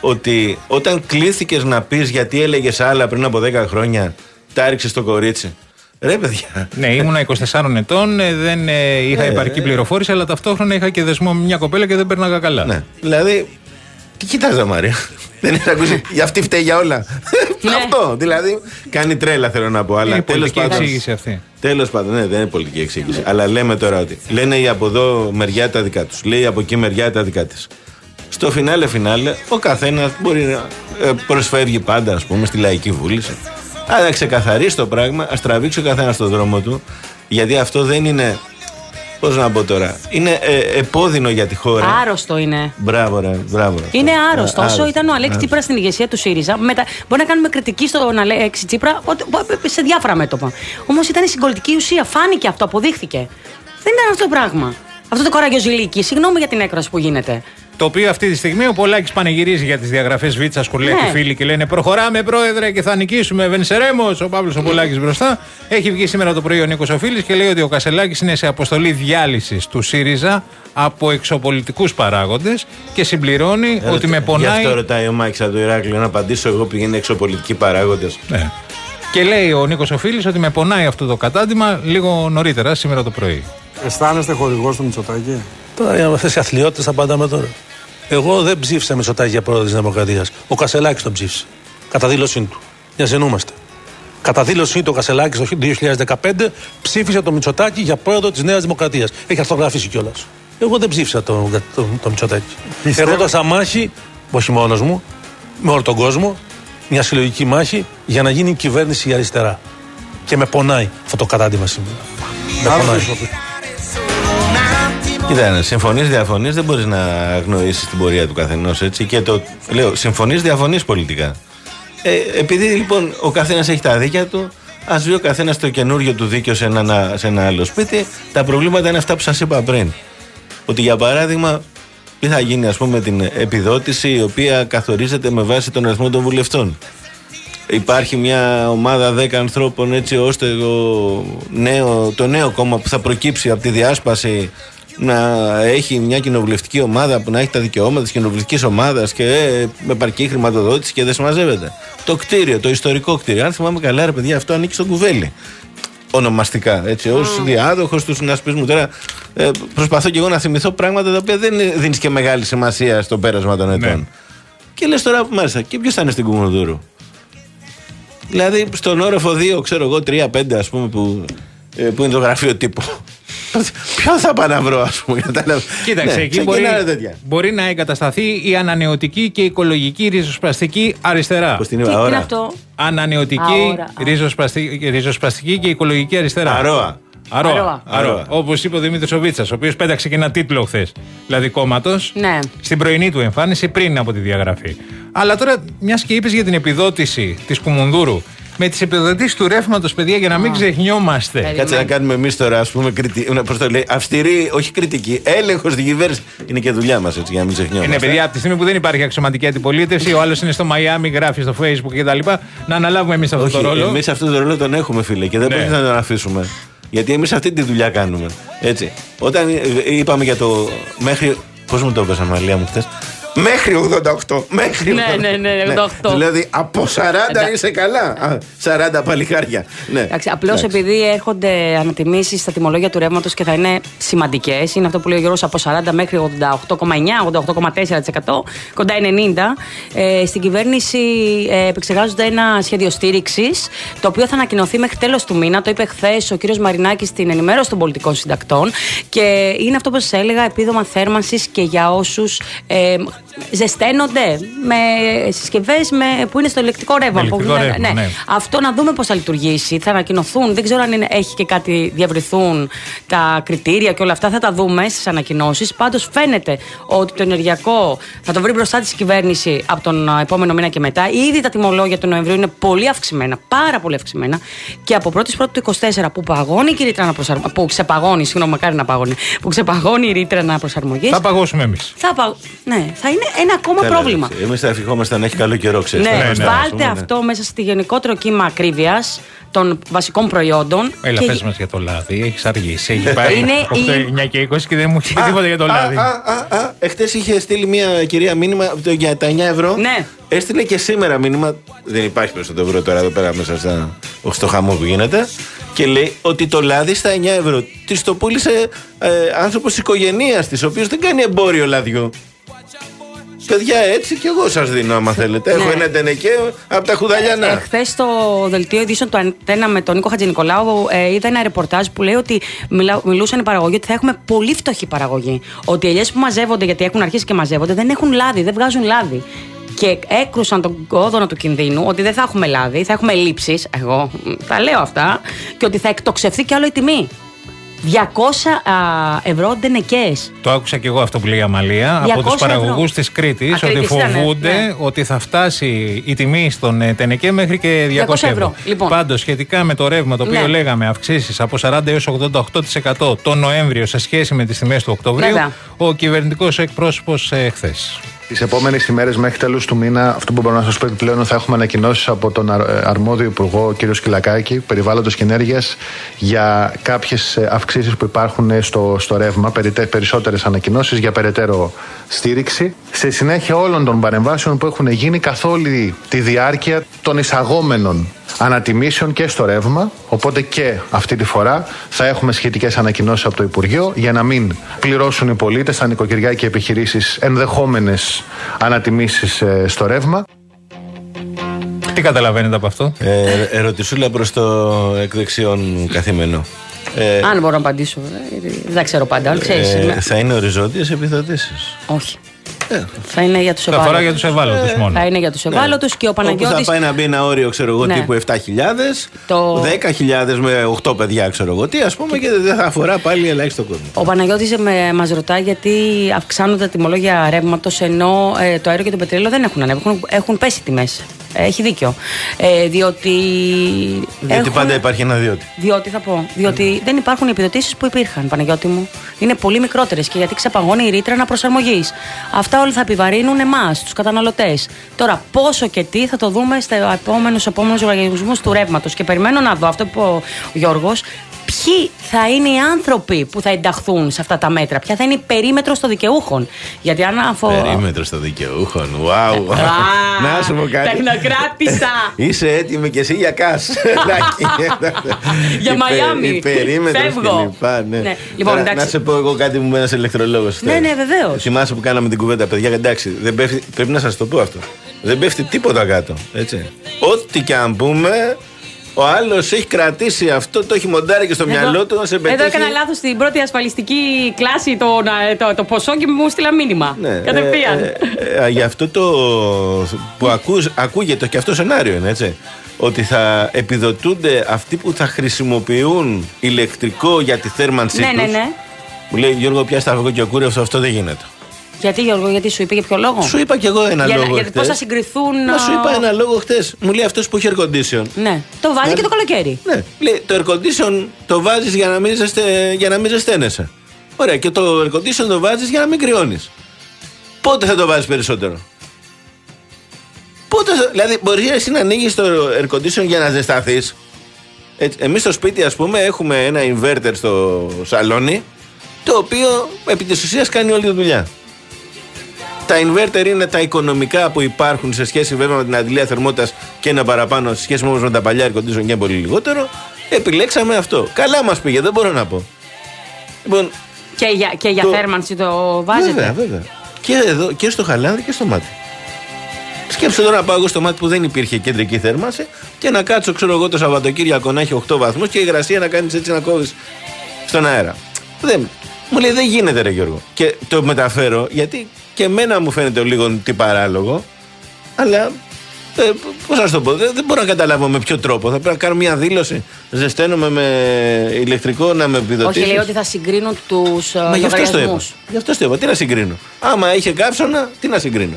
ότι όταν κλήθηκες να πεις γιατί έλεγες άλλα πριν από δέκα χρόνια, τα έριξες στο κορίτσι. Ρε παιδιά. Ναι, ήμουνα είκοσι τεσσάρων ετών, δεν ε, είχα ε, επαρκή ε, πληροφόρηση, αλλά ταυτόχρονα είχα και δεσμό με μια κοπέλα και δεν πέρναγα καλά. Ναι. Δηλαδή, τι κοιτάζα, Μαρία. Δεν έχεις ακούσει. Για αυτή φταίει για όλα. Αυτό. Δηλαδή, κάνει τρέλα, θέλω να πω. Είναι πολιτική εξήγηση αυτή. Τέλος πάντων, ναι, δεν είναι πολιτική εξήγηση. Αλλά λέμε τώρα ότι λένε οι από εδώ μεριά τα δικά τους, λέει από εκεί μεριά τα δικά της. Στο φινάλε φινάλε, ο καθένας μπορεί να προσφεύγει πάντα, ας πούμε, στη λαϊκή βούληση. Αλλά ξεκαθαρίσει το πράγμα, ας τραβήξει ο καθένας στον δρόμο του, γιατί αυτό δεν είναι. Πώς να πω τώρα, είναι ε, επώδυνο για τη χώρα. Άρρωστο είναι. Μπράβο, ρε, μπράβο. Ρε. Είναι άρρωστο. Α, Όσο άρρωστο. ήταν ο Αλέξης Τσίπρας στην ηγεσία του ΣΥΡΙΖΑ, μετα... μπορεί να κάνουμε κριτική στον Αλέξη Τσίπρα σε διάφορα μέτωπα. Όμως ήταν η συγκολητική ουσία. Φάνηκε αυτό, αποδείχθηκε. Δεν ήταν αυτό το πράγμα. Αυτό το κοραγιοζηλίκι. Συγγνώμη για την έκφραση που γίνεται. Το οποίο αυτή τη στιγμή ο Πολάκης πανηγυρίζει για τις διαγραφές Βίτσας, Κουρλέ και φίλοι και λένε προχωράμε πρόεδρε και θα νικήσουμε. Βενσερέμος, ο Παύλος ο Πολάκης μπροστά. Έχει βγει σήμερα το πρωί ο Νίκος Οφίλης και λέει ότι ο Κασελάκης είναι σε αποστολή διάλυσης του ΣΥΡΙΖΑ από εξωπολιτικούς παράγοντες και συμπληρώνει Ε, ότι με πονάει. Γι' αυτό ρωτάει ο Μάκης από το Ηράκλειο να απαντήσω εγώ που είναι εξωπολιτικοί παράγοντες. Ναι. Και λέει ο Νίκος Οφίλης ότι με πονάει αυτό το κατάντημα λίγο νωρίτερα σήμερα το πρωί. Αισθάνεστε χορηγός του Μητσοτάκη? Τώρα για αυτές οι αθλειότητες θα απαντάμε τώρα. Εγώ δεν ψήφισα Μητσοτάκη για πρόεδρο της Δημοκρατίας. Ο Κασελάκης τον ψήφισε. Κατά δήλωσή του. Για ζενούμαστε. Κατά δήλωσή του ο Κασελάκης το δύο χιλιάδες δεκαπέντε ψήφισε τον Μητσοτάκη για πρόεδρο της Νέας Δημοκρατίας. Έχει αρθογραφήσει κιόλας. Εγώ δεν ψήφισα τον το, το, το Μητσοτάκη. Πιστεύω... Εγώ έδωσα μάχη, όχι μόνος μου, με όλο τον κόσμο, μια συλλογική μάχη για να γίνει κυβέρνηση η αριστερά. Και με πονάει αυτό το κατάντημα σήμερα. Με πονάει. Κοίτα, συμφωνείς, διαφωνείς, δεν μπορείς να αγνοήσεις την πορεία του καθενός, έτσι. Και το λέω, συμφωνείς, διαφωνείς πολιτικά. Ε, επειδή λοιπόν ο καθένας έχει τα δίκια του, ας βρει ο καθένας το καινούριο του δίκιο σε ένα, σε ένα άλλο σπίτι. Τα προβλήματα είναι αυτά που σας είπα πριν. Ότι για παράδειγμα, τι θα γίνει, ας πούμε, με την επιδότηση η οποία καθορίζεται με βάση τον αριθμό των βουλευτών. Υπάρχει μια ομάδα δέκα ανθρώπων, έτσι ώστε το νέο, το νέο κόμμα που θα προκύψει από τη διάσπαση να έχει μια κοινοβουλευτική ομάδα που να έχει τα δικαιώματα της κοινοβουλευτικής ομάδας και ε, με επαρκή χρηματοδότηση και δεν συμμαζεύεται. Το κτίριο, το ιστορικό κτίριο. Αν θυμάμαι καλά, ρε παιδιά, αυτό ανήκει στον Κουβέλη. Ονομαστικά, έτσι, ως mm. διάδοχος του συνασπισμού. Τώρα ε, προσπαθώ και εγώ να θυμηθώ πράγματα τα οποία δεν δίνεις και μεγάλη σημασία στο πέρασμα των ετών. Ναι. Και λες τώρα μάλιστα, και ποιος θα είναι στην Κουμουνδούρου? Δηλαδή στον όροφο δύο, ξέρω εγώ, τρία πέντε ας πούμε, που, ε, που είναι το γραφείο τύπου. Ποιον θα πάω να βρω, ας πούμε, κατάλαβα. Κοίταξε, ναι, εκεί μπορεί, μπορεί να εγκατασταθεί η ανανεωτική και οικολογική ριζοσπαστική αριστερά. Πώς την είπα, αόρα. αυτό? Ανανεωτική, ριζοσπαστική, ριζοσπαστική και οικολογική αριστερά. Αρρώα. Αρρώα. Αρρώα. Όπως είπε ο Δημήτρης Οβίτσας, ο οποίος πέταξε και ένα τίτλο χθες. Δηλαδή κόμματος. Ναι. Στην πρωινή του εμφάνιση πριν από τη διαγραφή. Αλλά τώρα, μιας και είπες για την επιδότηση της Κουμουνδούρου. Με τις επιδοτήσεις του ρεύματος, παιδιά, για να μην ξεχνιόμαστε. Κάτσε να κάνουμε εμείς τώρα, ας πούμε, κριτική, πώς το λέει, αυστηρή, όχι κριτική, έλεγχος στην κυβέρνηση. Είναι και δουλειά μας, έτσι, για να μην ξεχνιόμαστε. Είναι, παιδιά, από τη στιγμή που δεν υπάρχει αξιωματική αντιπολίτευση, ο άλλος είναι στο Μαϊάμι, γράφει στο Facebook κτλ. Να αναλάβουμε εμείς αυτό όχι, το ρόλο. Εμείς αυτό το ρόλο τον έχουμε, φίλε, και δεν ναι. πρέπει να τον αφήσουμε. Γιατί εμείς αυτή τη δουλειά κάνουμε. Έτσι. Όταν είπαμε για το μέχρι. Πώς μου το είπες, Αμαλία μου, χθες? Μέχρι ογδόντα οκτώ. Μέχρι ναι, ναι, ναι, ογδόντα οκτώ. Ναι. Δηλαδή από σαράντα είσαι καλά. Α, σαράντα παλικάρια. Ναι. Απλώς επειδή έρχονται ανατιμήσεις στα τιμολόγια του ρεύματος και θα είναι σημαντικές, είναι αυτό που λέει ο Γιώργος, από σαράντα μέχρι ογδόντα οκτώ κόμμα εννιά, ογδόντα οκτώ κόμμα τέσσερα τοις εκατό, κοντά ενενήντα τοις εκατό. Ε, στην κυβέρνηση ε, επεξεργάζονται ένα σχέδιο στήριξης, το οποίο θα ανακοινωθεί μέχρι τέλος του μήνα. Το είπε χθες ο κύριος Μαρινάκης στην ενημέρωση των πολιτικών συντακτών. Και είναι αυτό που σας έλεγα, επίδομα θέρμανσης και για όσους ε, ζεσταίνονται με συσκευές με, που είναι στο ηλεκτρικό ρεύμα. Που, ρεύμα ναι, ναι. Αυτό να δούμε πώς θα λειτουργήσει. Θα ανακοινωθούν. Δεν ξέρω αν είναι, έχει και κάτι, διαβριθούν τα κριτήρια και όλα αυτά. Θα τα δούμε στις ανακοινώσεις. Πάντως φαίνεται ότι το ενεργειακό θα το βρει μπροστά της κυβέρνηση από τον επόμενο μήνα και μετά. Ήδη τα τιμολόγια του Νοεμβρίου είναι πολύ αυξημένα. Πάρα πολύ αυξημένα. Και από πρώτη πρώτη του είκοσι τέσσερα που παγώνει και η ρήτρα αναπροσαρμογής. Που ξεπαγώνει, συγγνώμη, μακάρι να παγώνει. Που ξεπαγώνει η ρήτρα αναπροσαρμογής. Θα παγώσουμε εμείς. Θα πα... Ναι, θα είναι ένα ακόμα Τέλε, πρόβλημα. Εμείς θα ευχόμαστε να έχει καλό καιρό, ξέρεις. Ναι, ναι, ναι, βάλτε ναι, αυτό ναι. μέσα στη γενικότερο κύμα ακρίβειας. των βασικών προϊόντων. Έλα, και... πες μας για το λάδι. Έχεις αργήσει. Έχει πάει Είναι οκτώ, η... εννιά και είκοσι και δεν μου είχε τίποτα για το λάδι. Εχθές είχε στείλει μια κυρία μήνυμα για τα εννιά ευρώ. Ναι. Έστειλε και σήμερα μήνυμα. Δεν υπάρχει περισσότερο ευρώ τώρα εδώ πέρα μέσα στα, στο χαμό που γίνεται. Και λέει ότι το λάδι στα εννιά ευρώ της το πούλησε ε, άνθρωπος οικογενείας της, ο οποίος δεν κάνει εμπόριο λαδιού. Παιδιά, έτσι κι εγώ σας δίνω, άμα θέλετε. Έχω ένα τενεκέ από τα Χουδαλιανά. Ε, Χθες στο δελτίο ειδήσεων του Αντένα με τον Νίκο Χατζηνικολάου ε, είδα ένα ρεπορτάζ που λέει ότι μιλά, μιλούσαν οι παραγωγοί ότι θα έχουμε πολύ φτωχή παραγωγή. Ότι οι ελιές που μαζεύονται, γιατί έχουν αρχίσει και μαζεύονται, δεν έχουν λάδι, δεν βγάζουν λάδι. Και έκρουσαν τον κόδωνα του κινδύνου ότι δεν θα έχουμε λάδι, θα έχουμε ελλείψεις. Εγώ τα λέω αυτά. Και ότι θα εκτοξευθεί κι άλλο η τιμή. διακόσια ευρώ ντενεκές. Το άκουσα και εγώ αυτό που λέει η Αμαλία από τους παραγωγούς της Κρήτης, ότι φοβούνται ναι. ότι θα φτάσει η τιμή στον τενεκέ μέχρι και διακόσια ευρώ. Λοιπόν. Πάντως, σχετικά με το ρεύμα, το οποίο ναι. λέγαμε αυξήσεις από σαράντα έως ογδόντα οκτώ τοις εκατό τον Νοέμβριο σε σχέση με τις τιμές του Οκτωβρίου, Βέβαια. ο κυβερνητικός εκπρόσωπος ε, χθες. Τις επόμενες ημέρες μέχρι τέλος του μήνα, αυτό που μπορώ να σας πω επιπλέον, θα έχουμε ανακοινώσεις από τον αρμόδιο Υπουργό κ. Σκυλακάκη, Περιβάλλοντος και Ενέργειας, για κάποιες αυξήσεις που υπάρχουν στο, στο ρεύμα, περισσότερες ανακοινώσεις για περαιτέρω στήριξη. Σε συνέχεια όλων των παρεμβάσεων που έχουν γίνει καθ' όλη τη διάρκεια των εισαγόμενων ανατιμήσεων και στο ρεύμα, οπότε και αυτή τη φορά θα έχουμε σχετικές ανακοινώσεις από το Υπουργείο για να μην πληρώσουν οι πολίτες, τα νοικοκυριά και οι επιχειρήσεις ενδεχόμενες ανατιμήσεις ε, στο ρεύμα. Τι καταλαβαίνετε από αυτό? Ε, ερωτησούλα προς το εκδεξιόν καθήμενο. Ε, Αν μπορώ να απαντήσω, ε, δεν ξέρω πάντα. Ξέρεις, ε, θα είναι οριζόντιες επιδοτήσεις? Όχι. Ε, θα είναι για τους ευάλωτους. Θα για τους ευάλωτους ε, μόνο. Θα είναι για τους ευάλωτους ναι. και ο Παναγιώτης. Όπου θα πάει να μπει ένα όριο, ξέρω εγώ, ναι. τύπου επτά χιλιάδες, το... δέκα χιλιάδες με οκτώ παιδιά, ξέρω εγώ τι, ας πούμε, και δεν θα αφορά πάλι ελάχιστο κόσμο. Ο Παναγιώτης με, μας ρωτάει γιατί αυξάνονται τα τιμολόγια ρεύματος, ενώ ε, το αέριο και το πετρέλαιο δεν έχουν ανέβει, έχουν, έχουν πέσει τιμές. Έχει δίκιο. Ε, διότι. Γιατί έχουν... πάντα υπάρχει ένα διότι. Διότι θα πω. Διότι mm. δεν υπάρχουν οι επιδοτήσεις που υπήρχαν, Παναγιώτη μου. Είναι πολύ μικρότερες και γιατί ξεπαγώνει η ρήτρα αναπροσαρμογής. Αυτά όλα θα επιβαρύνουν εμάς, τους καταναλωτές. Τώρα, πόσο και τι θα το δούμε στους επόμενους, επόμενους οργανισμούς του ρεύματος. Και περιμένω να δω αυτό που είπε ο Γιώργος. Ποιοι θα είναι οι άνθρωποι που θα ενταχθούν σε αυτά τα μέτρα, ποια θα είναι η περίμετρο των δικαιούχων. Γιατί αν αφορά. Περίμετρο των δικαιούχων, wow! Να σου πω κάτι. Τεχνοκράτησα! Είσαι έτοιμη και εσύ για κας. Για Μαϊάμι. Η περίμετρο κλπ. Να σε πω εγώ κάτι που με ένας ηλεκτρολόγος. Ναι, ναι, βεβαίως. Θυμάσαι που κάναμε την κουβέντα, παιδιά, εντάξει, πρέπει να σας το πω αυτό. Δεν πέφτει τίποτα κάτω. Ό,τι και αν πούμε. Ο άλλος έχει κρατήσει αυτό, το έχει μοντάρει και στο εδώ, μυαλό του να σε πετύχει. Εδώ έκανα λάθος στην πρώτη ασφαλιστική κλάση το, το, το ποσό και μου στείλα μήνυμα. Ναι, κατευθείαν. Ε, ε, ε, γι' αυτό το που ακούς, ακούγεται και αυτό σενάριο είναι, έτσι. Ότι θα επιδοτούνται αυτοί που θα χρησιμοποιούν ηλεκτρικό για τη θέρμανσή ναι, τους. Ναι, ναι. Μου λέει Γιώργο, πιάστα αυγό και ο κούρευτο, αυτό δεν γίνεται. Γιατί Γιώργο, γιατί σου είπε για ποιο λόγο? Σου είπα κι εγώ ένα για, λόγο. Γιατί πώς θα συγκριθούν. Μα σου είπα ένα λόγο χτες. Μου λέει αυτός που έχει air condition. Ναι. Το βάζει ναι. και το καλοκαίρι. Ναι. Λέει το air condition το βάζεις για να μην, ζεστε, για να μην ζεσταίνεσαι. Ωραία. Και το air condition το βάζεις για να μην κρυώνεις. Πότε θα το βάζεις περισσότερο? Πότε θα, δηλαδή, μπορεί εσύ να ανοίγεις το air condition για να ζεσταθείς. Εμείς στο σπίτι, ας πούμε, έχουμε ένα inverter στο σαλόνι, το οποίο επί της ουσίας κάνει όλη τη δουλειά. Τα inverter είναι τα οικονομικά που υπάρχουν σε σχέση βέβαια με την αντιλία θερμότητας και ένα παραπάνω σε σχέση όμως με τα παλιά air condition και πολύ λιγότερο. Επιλέξαμε αυτό. Καλά μας πήγε, δεν μπορώ να πω. Λοιπόν, και για, και για το... θέρμανση το βάζετε? Βέβαια, βέβαια. Και εδώ και στο χαλάνδρι και στο μάτι. Σκέψτε τώρα να πάω εγώ στο μάτι που δεν υπήρχε κεντρική θέρμανση και να κάτσω, ξέρω εγώ, το Σαββατοκύριακο να έχει οκτώ βαθμούς και η υγρασία να κάνεις έτσι να κόβεις στον αέρα. Δεν. Μου λέει δεν γίνεται ρε Γιώργο. Και το μεταφέρω γιατί και εμένα μου φαίνεται λίγο τι παράλογο. Αλλά ε, πώς να σου το πω, δεν, δεν μπορώ να καταλάβω με ποιο τρόπο. Θα πρέπει να κάνω μια δήλωση. Ζεσταίνομαι με ηλεκτρικό να με επιδοτήσεις. Όχι, λέει ότι θα συγκρίνουν τους λογαριασμούς. Γι' αυτό το είπα. Γι' αυτό το είπα. Τι να συγκρίνω. Άμα είχε καύσωνα, τι να συγκρίνω.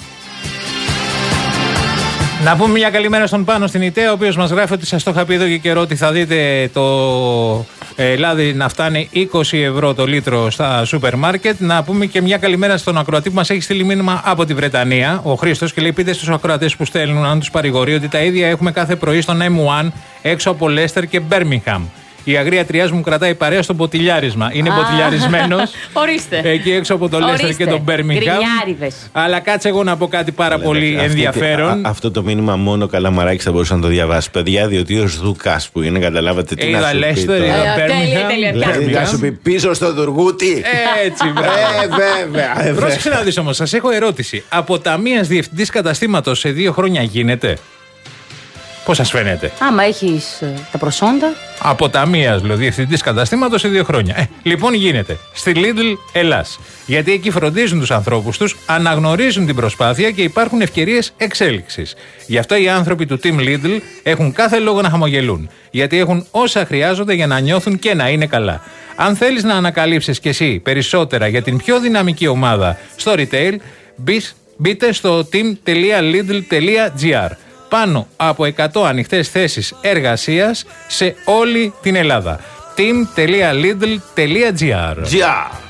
Να πούμε μια καλημέρα στον Πάνο στην ΙΤΕ, ο οποίος μας γράφει ότι σας το είχα πει εδώ και καιρό ότι θα δείτε το ε, λάδι να φτάνει είκοσι ευρώ το λίτρο στα σούπερ μάρκετ. Να πούμε και μια καλημέρα στον ακροατή που μας έχει στείλει μήνυμα από τη Βρετανία, ο Χρήστος, και λέει: πείτε στους ακροατές που στέλνουν, αν τους παρηγορεί, ότι τα ίδια έχουμε κάθε πρωί στον εμ ουάν έξω από Λέστερ και Μπέρμιγχαμ. Η αγρία τριάς μου κρατάει παρέα στο ποτηλιάρισμα. Είναι ποτηλιαρισμένος. Ορίστε. Εκεί έξω από το Λέστερ και τον Μπέρμιγχαμ. Αλλά κάτσε εγώ να πω κάτι πάρα Αλλά πολύ αυτή, ενδιαφέρον. Α, αυτό το μήνυμα μόνο ο Καλαμαράκης θα μπορούσε να το διαβάσει, παιδιά, διότι ο Δούκας που είναι, καταλάβατε τι να σου πει. Δηλαδή θα σου πει πίσω στο Δουργούτι. Έτσι, βέβαια. Πρόσεξε να δεις όμως, σας έχω ερώτηση. Από ταμείας διευθυντής καταστήματος σε δύο χρόνια γίνεται? Πώς σας φαίνεται? Άμα έχεις ε, τα προσόντα. Από ταμείας, δηλαδή, διευθυντής καταστήματος σε δύο χρόνια. Ε, λοιπόν, γίνεται. Στη Lidl Ελλάς. Γιατί εκεί φροντίζουν τους ανθρώπους τους, αναγνωρίζουν την προσπάθεια και υπάρχουν ευκαιρίες εξέλιξης. Γι' αυτό οι άνθρωποι του Team Lidl έχουν κάθε λόγο να χαμογελούν. Γιατί έχουν όσα χρειάζονται για να νιώθουν και να είναι καλά. Αν θέλεις να ανακαλύψεις κι εσύ περισσότερα για την πιο δυναμική ομάδα στο retail, μπείτε στο team τελεία lidl τελεία gr. Πάνω από εκατό ανοιχτές θέσεις εργασίας σε όλη την Ελλάδα. team τελεία lidl τελεία gr.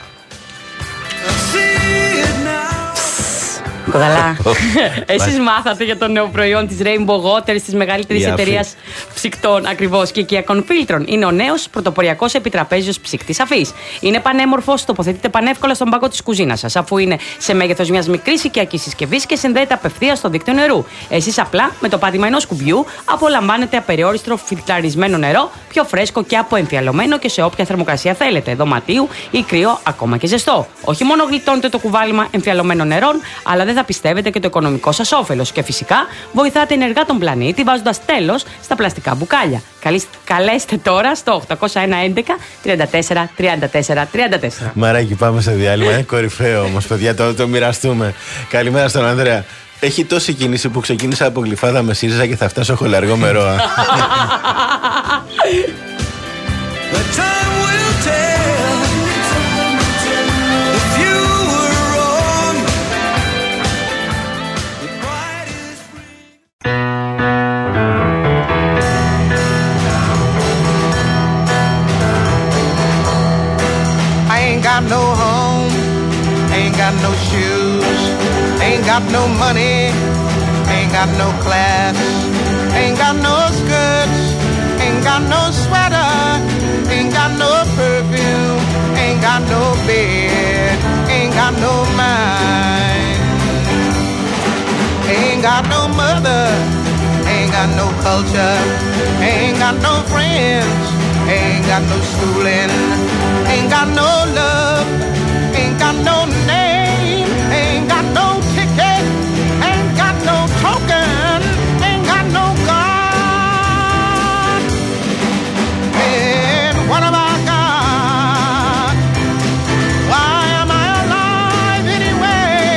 Καλά. Εσείς μάθατε για το νέο προϊόν της Rainbow Waters, της μεγαλύτερης εταιρείας ψυκτών ακριβώς και οικιακών φίλτρων. Είναι ο νέος πρωτοποριακός επιτραπέζιος ψυκτής αφής. Είναι πανέμορφος, τοποθετείται πανεύκολα στον πάγκο της κουζίνας σας, αφού είναι σε μέγεθος μιας μικρής οικιακής συσκευής και συνδέεται απευθείας στο δίκτυο νερού. Εσείς απλά με το πάτημα ενός κουμπιού απολαμβάνετε απεριόριστο φιλτραρισμένο νερό, πιο φρέσκο και αποεμφιαλωμένο και σε όποια θερμοκρασία θέλετε, δωματίου ή κρύο, ακόμα και ζεστό. Όχι μόνο γλιτώνετε το κουβάλιμα εμφιαλωμένων νερών, αλλά δεν θα πιστεύετε και το οικονομικό σας όφελος. Και φυσικά βοηθάτε ενεργά τον πλανήτη βάζοντας τέλος στα πλαστικά μπουκάλια. Καλέστε τώρα στο οκτώ ένα ένα τριάντα τέσσερα τριάντα τέσσερα τριάντα τέσσερα. Μαράκι, πάμε σε διάλειμμα. Είναι κορυφαίο όμως, παιδιά, το, το μοιραστούμε. Καλημέρα στον Ανδρέα. Έχει τόση κίνηση που ξεκίνησα από Γλυφάδα με ΣΥΡΙΖΑ και θα φτάσω χολαργό με ΡΟΑ. Got no home, ain't got no shoes, ain't got no money, ain't got no class, ain't got no skirts, ain't got no sweater, ain't got no perfume, ain't got no bed, ain't got no mind, ain't got no mother, ain't got no culture, ain't got no friends, ain't got no schooling, ain't got no love, ain't got no name, ain't got no ticket, ain't got no token, ain't got no God. And what have I got? Why am I alive anyway?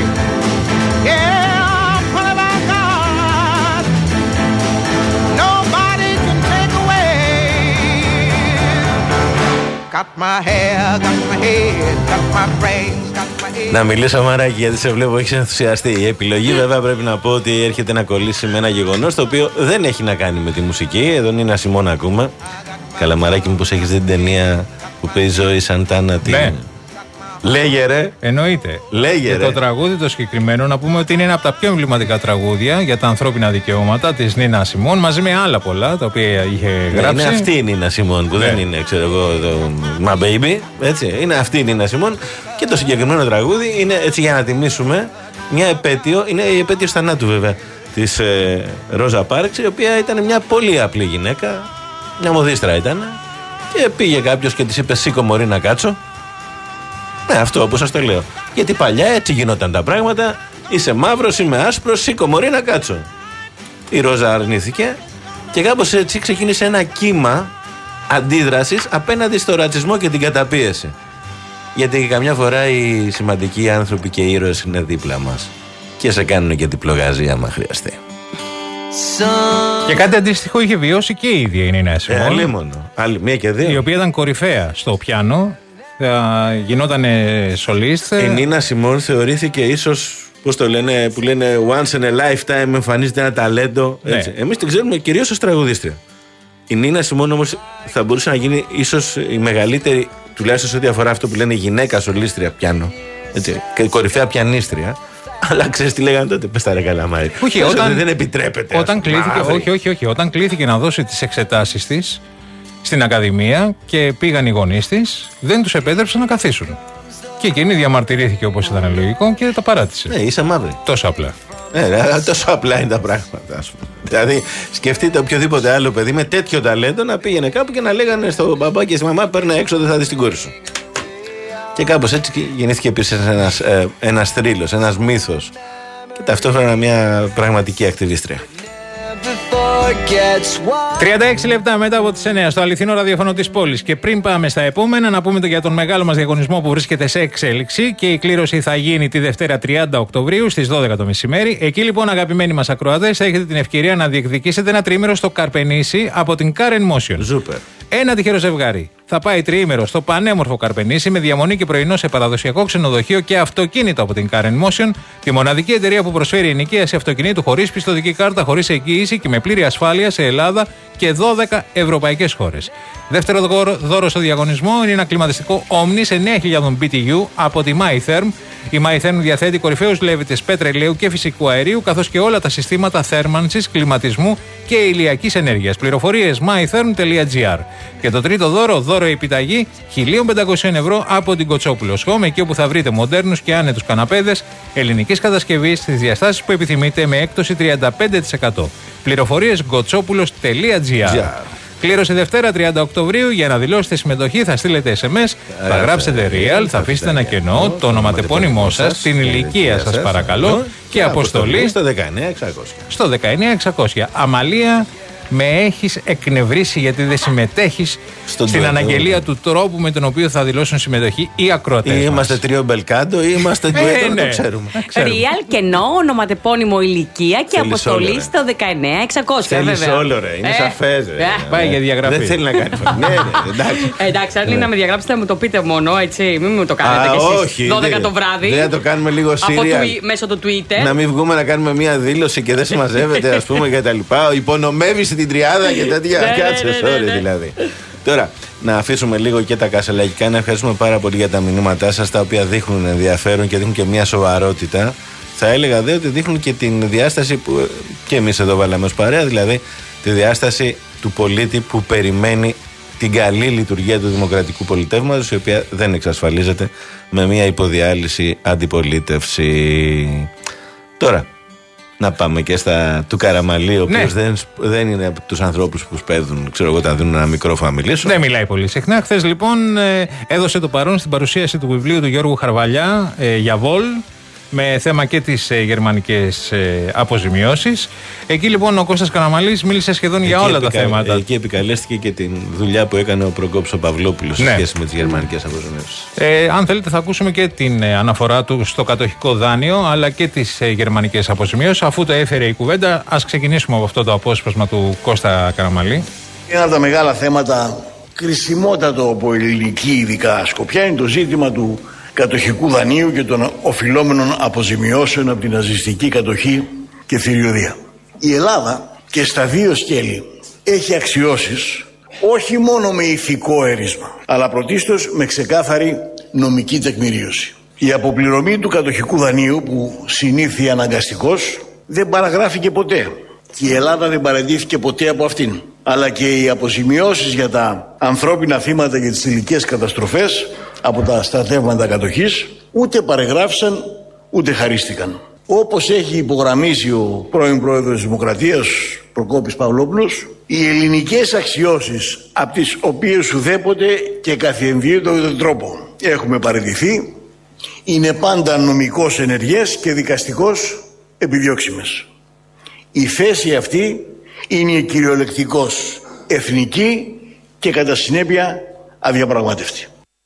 Yeah, what have I got? Nobody can take away. Got my hair, got my head, got my brains, got my head. Να μιλήσω, Μαράκι, γιατί σε βλέπω, έχεις ενθουσιαστεί. Η επιλογή, βέβαια, πρέπει να πω ότι έρχεται να κολλήσει με ένα γεγονός το οποίο δεν έχει να κάνει με τη μουσική. Εδώ είναι ένα Σιμών ακούμε. Καλαμαράκι μου, πως έχεις δει την ταινία που παίζει Ζωή Σαντάνα? Την... Ναι. Λέγε ρε. Εννοείται. Λέγε, και ρε. το τραγούδι το συγκεκριμένο, να πούμε ότι είναι ένα από τα πιο εμβληματικά τραγούδια για τα ανθρώπινα δικαιώματα της Νίνα Σιμών, μαζί με άλλα πολλά τα οποία είχε γράψει. Ναι, είναι αυτή η Νίνα Σιμών που ναι. δεν είναι, ξέρω εγώ, το My Baby. Έτσι. Είναι αυτή η Νίνα Σιμών και το συγκεκριμένο τραγούδι είναι έτσι για να τιμήσουμε μια επέτειο. Είναι η επέτειος θανάτου, βέβαια, της ε, Ρόζα Πάρξ, η οποία ήταν μια πολύ απλή γυναίκα. Μια μοδίστρα ήταν. Και πήγε κάποιος και της είπε: σήκω μωρή να κάτσω. Ναι, αυτό όπως σας το λέω. Γιατί παλιά έτσι γινόταν τα πράγματα. Είσαι μαύρος, είμαι άσπρος, σήκω μωρή να κάτσω. Η Ρόζα αρνήθηκε και κάπως έτσι ξεκίνησε ένα κύμα αντίδρασης απέναντι στο ρατσισμό και την καταπίεση. Γιατί καμιά φορά οι σημαντικοί άνθρωποι και οι ήρωες είναι δίπλα μας και σε κάνουν και διπλογαζία άμα χρειαστεί. Και κάτι αντίστοιχο είχε βιώσει και η ίδια η Νίνα Σιμών. Ε, άλλη μόνο. Άλλη, μία και δύο. Η οποία ήταν κορυφαία στο πιάνο. Γινόταν σολίστ. Η Νίνα Σιμών θεωρήθηκε ίσως, πώς το λένε, που λένε once in a lifetime, εμφανίζεται ένα ταλέντο. Ναι. Εμείς την ξέρουμε κυρίως ως τραγουδίστρια. Η Νίνα Σιμών όμως θα μπορούσε να γίνει ίσως η μεγαλύτερη, τουλάχιστον σε ό,τι αφορά αυτό που λένε γυναίκα σολίστρια πιάνο. Έτσι, και κορυφαία πιανίστρια. Αλλά ξέρεις τι λέγανε τότε, πες τα ρε καλαμάρι. Όχι, όταν, δεν επιτρέπεται. Όταν κλήθηκε, όχι, όχι, όχι, όταν κλήθηκε να δώσει τις εξετάσεις της στην Ακαδημία και πήγαν οι γονείς της, δεν τους επέτρεψαν να καθίσουν. Και εκείνη διαμαρτυρήθηκε όπως ήταν λογικό και τα παράτησε. Ναι, είσαι μαύρη. Τόσο απλά. Ναι, τόσο απλά είναι τα πράγματα, ας πούμε. Δηλαδή, σκεφτείτε οποιοδήποτε άλλο παιδί με τέτοιο ταλέντο να πήγαινε κάπου και να λέγανε στον μπαμπά και στη μαμά: παίρνε έξω, δεν θα δεις την κόρη σου. Και κάπως έτσι γεννήθηκε επίσης ένας, ε, ένας θρύλος, ένας μύθος και ταυτόχρονα μια πραγματική ακτιβίστρια. τριάντα έξι λεπτά μετά από τις εννιά στο αληθινό ραδιόφωνο της πόλης. Και πριν πάμε στα επόμενα, να πούμε για τον μεγάλο μας διαγωνισμό που βρίσκεται σε εξέλιξη και η κλήρωση θα γίνει τη Δευτέρα τριάντα Οκτωβρίου στις δώδεκα το μεσημέρι. Εκεί λοιπόν, αγαπημένοι μας ακροατές, θα έχετε την ευκαιρία να διεκδικήσετε ένα τριήμερο στο Καρπενήσι από την Car εν Motion. Super. Ένα τυχερό ζευγάρι θα πάει τριήμερο στο πανέμορφο Καρπενήσι με διαμονή και πρωινό σε παραδοσιακό ξενοδοχείο και αυτοκίνητο από την Car εν Motion, τη μοναδική εταιρεία που προσφέρει ενοικίαση αυτοκινήτου χωρίς πιστωτική κάρτα, χωρίς εγγύηση και με πλήρη ασφάλεια σε Ελλάδα και δώδεκα ευρωπαϊκές χώρες. Δεύτερο δώρο στο διαγωνισμό είναι ένα κλιματιστικό Omnis εννέα χιλιάδες μπι τι γιου από τη MyTherm. Η MyTherm διαθέτει κορυφαίους λέβητες πετρελαίου και φυσικού αερίου, καθώς και όλα τα συστήματα θέρμανσης, κλιματισμού και ηλιακής ενέργειας. Πληροφορίες mytherm τελεία gr. Και το τρίτο δώρο, δώρο επιταγή χίλια πεντακόσια ευρώ από την Κοτσόπουλος Home, εκεί όπου θα βρείτε μοντέρνους και άνετους καναπέδες ελληνικής κατασκευής στις διαστάσεις που επιθυμείτε με έκπτωση τριάντα πέντε τοις εκατό. Πληροφορίες γκοτσόπουλος τελεία gr. Κλήρωση Δευτέρα τριάντα Οκτωβρίου. Για να δηλώσετε συμμετοχή θα στείλετε ες εμ ες, θα γράψετε real, θα αφήσετε ένα κενό, το ονοματεπώνυμό σας, την ηλικία σας παρακαλώ και αποστολή στο δεκαεννέα εξακόσια. Στο δεκαεννέα εξακόσια. Αμαλία, με έχεις εκνευρίσει γιατί δεν συμμετέχεις Στον στην τόπο. αναγγελία του τρόπου με τον οποίο θα δηλώσουν συμμετοχή οι ακροατές μας. Είμαστε τρίο μπελκάντο ή είμαστε ντουέτο, Ε, να ναι. το ξέρουμε. Real κενό, ονοματεπώνυμο ηλικία και Θέλεις αποστολή όλο, ρε. στο δεκαεννέα εξακόσια. Θέλεις βέβαια. όλο ρε, είναι Ε, σαφές ρε. ε. Πάει για διαγραφή. Δεν θέλει να κάνει. Ναι, ναι, εντάξει. Ε, Εντάξει, αν είναι Ναι. να με διαγράψετε, να μου το πείτε μόνο, έτσι. Μην μου το κάνετε Α, κι εσείς όχι, δώδεκα δεν- το βράδυ. δεν θα το κάνουμε λίγο από serial. τουι- μέσω του Twitter. Να μην βγούμε να κάνουμε μια δήλωση και δεν συμμαζεύεται, ας πούμε, και τα λοιπά. Υπονομεύει την τριάδα και τέτοια. Ναι, ναι, Κάτσε, ναι, ναι, sorry ναι. δηλαδή. Τώρα, να αφήσουμε λίγο και τα κασελακικά. Να ευχαριστούμε πάρα πολύ για τα μηνύματά σας, τα οποία δείχνουν ενδιαφέρον και δείχνουν και μια σοβαρότητα. Θα έλεγα δε ότι δείχνουν και την διάσταση που ε, και εμείς εδώ βάλαμε ως παρέα, δηλαδή τη διάσταση του πολίτη που περιμένει την καλή λειτουργία του δημοκρατικού πολιτεύματος, η οποία δεν εξασφαλίζεται με μια υποδιάλυση αντιπολίτευση. Τώρα, να πάμε και στα του Καραμαλή, ο οποίος Ναι. δεν, δεν είναι από τους ανθρώπους που σπέβδουν, ξέρω εγώ, τα δίνουν ένα μικρό φαμιλίσο. Δεν μιλάει πολύ συχνά. Χθες λοιπόν ε, έδωσε το παρόν στην παρουσίαση του βιβλίου του Γιώργου Χαρβαλιά ε, για Βολ, με θέμα και τις ε, γερμανικές ε, αποζημιώσεις. Εκεί λοιπόν ο Κώστας Καραμαλής μίλησε σχεδόν για Εκεί όλα τα επικα- θέματα. Εκεί επικαλέστηκε και την δουλειά που έκανε ο Προκόπης ο Παυλόπουλος σε Ναι. σχέση με τις γερμανικές αποζημιώσεις. Ε, αν θέλετε θα ακούσουμε και την ε, αναφορά του στο κατοχικό δάνειο αλλά και τις ε, γερμανικές αποζημιώσεις. Αφού το έφερε η κουβέντα, ας ξεκινήσουμε από αυτό το απόσπασμα του Κώστα Καραμαλή. Ένα από τα μεγάλα θέματα, κρισιμότατο από ελληνική ειδικά σκοπιά, είναι το ζήτημα του κατοχικού δανείου και των οφειλόμενων αποζημιώσεων από την ναζιστική κατοχή και θηριωδία. Η Ελλάδα και στα δύο σκέλη έχει αξιώσεις όχι μόνο με ηθικό έρισμα, αλλά πρωτίστως με ξεκάθαρη νομική τεκμηρίωση. Η αποπληρωμή του κατοχικού δανείου, που συνήθει αναγκαστικός, δεν παραγράφηκε ποτέ και η Ελλάδα δεν παραιτήθηκε ποτέ από αυτήν. Αλλά και οι αποζημιώσεις για τα ανθρώπινα θύματα και τις θηλυκές καταστροφές από τα στρατεύματα κατοχής ούτε παρεγράφησαν ούτε χαρίστηκαν. Όπως έχει υπογραμμίσει ο πρώην πρόεδρος της Δημοκρατίας Προκόπης Παυλόπουλος, οι ελληνικές αξιώσεις από τις οποίες ουδέποτε και καθιενδύεται τρόπο έχουμε παραιτηθεί είναι πάντα νομικώς ενεργές και δικαστικώς επιδιώξιμες. Η θέση αυτή είναι κυριολεκτικώς εθνική και κατά συνέπεια αδιαπραγμάτευτη.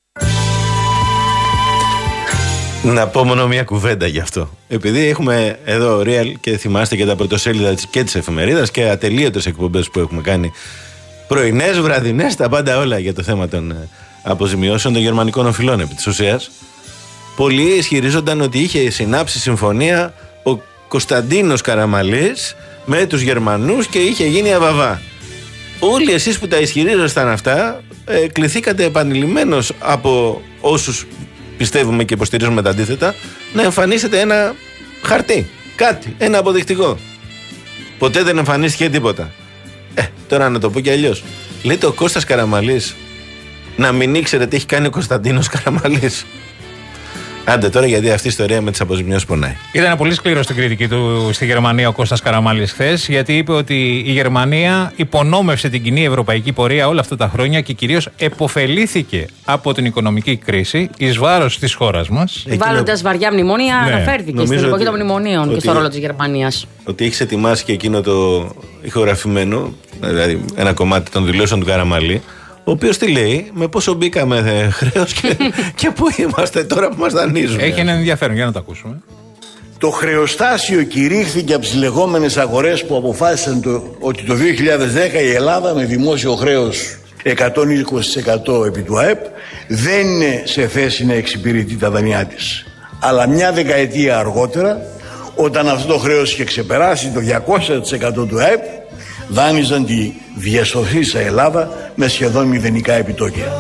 Να πω μόνο μια κουβέντα γι' αυτό. Επειδή έχουμε εδώ Real και θυμάστε και τα πρωτοσέλιδα της και της εφημερίδας και ατελείωτες εκπομπές που έχουμε κάνει, πρωινές, βραδινές, τα πάντα όλα για το θέμα των ε, αποζημιώσεων των γερμανικών οφειλών επί της ουσίας. Πολλοί ισχυρίζονταν ότι είχε συνάψει συμφωνία ο Κωνσταντίνος Καραμαλής με τους Γερμανούς και είχε γίνει αβαβά. όλοι εσείς που τα ισχυρίζασταν αυτά, ε, κληθήκατε επανειλημμένως από όσους πιστεύουμε και υποστηρίζουμε τα αντίθετα να εμφανίσετε ένα χαρτί, κάτι, ένα αποδεικτικό. Ποτέ δεν εμφανίστηκε τίποτα. Ε, τώρα να το πω κι αλλιώς. Λέτε ο Κώστας Καραμαλής να μην ήξερε τι έχει κάνει ο Κωνσταντίνος Καραμαλής. Άντε τώρα, γιατί αυτή η ιστορία με τις αποζημιώσεις πονάει. Ήταν πολύ σκληρό στην κριτική του στη Γερμανία ο Κώστας Καραμαλής χθες, γιατί είπε ότι η Γερμανία υπονόμευσε την κοινή ευρωπαϊκή πορεία όλα αυτά τα χρόνια και κυρίως επωφελήθηκε από την οικονομική κρίση εις βάρος της χώρας μας. Βάλλοντας βαριά μνημόνια, ναι. Αναφέρθηκε Νομίζω στην εποχή ότι, των μνημονίων ότι, και στο ρόλο της Γερμανίας. Ότι έχεις ετοιμάσει και εκείνο το ηχογραφημένο, δηλαδή ένα κομμάτι των δηλώσεων του Καραμαλή, ο οποίος τι λέει, με πόσο μπήκαμε χρέος και, και πού είμαστε τώρα που μας δανείζουν. Έχει ένα ενδιαφέρον, για να το ακούσουμε. Το χρεοστάσιο κηρύχθηκε από τις λεγόμενες αγορές που αποφάσισαν το, ότι το δύο χιλιάδες δέκα η Ελλάδα με δημόσιο χρέος εκατόν είκοσι τοις εκατό επί του ΑΕΠ δεν είναι σε θέση να εξυπηρετεί τα δανειά της. Αλλά μια δεκαετία αργότερα, όταν αυτό το χρέος είχε ξεπεράσει το διακόσια τοις εκατό του ΑΕΠ, δάνειζαν τη διασωθήσα Ελλάδα με σχεδόν μηδενικά επιτόκια.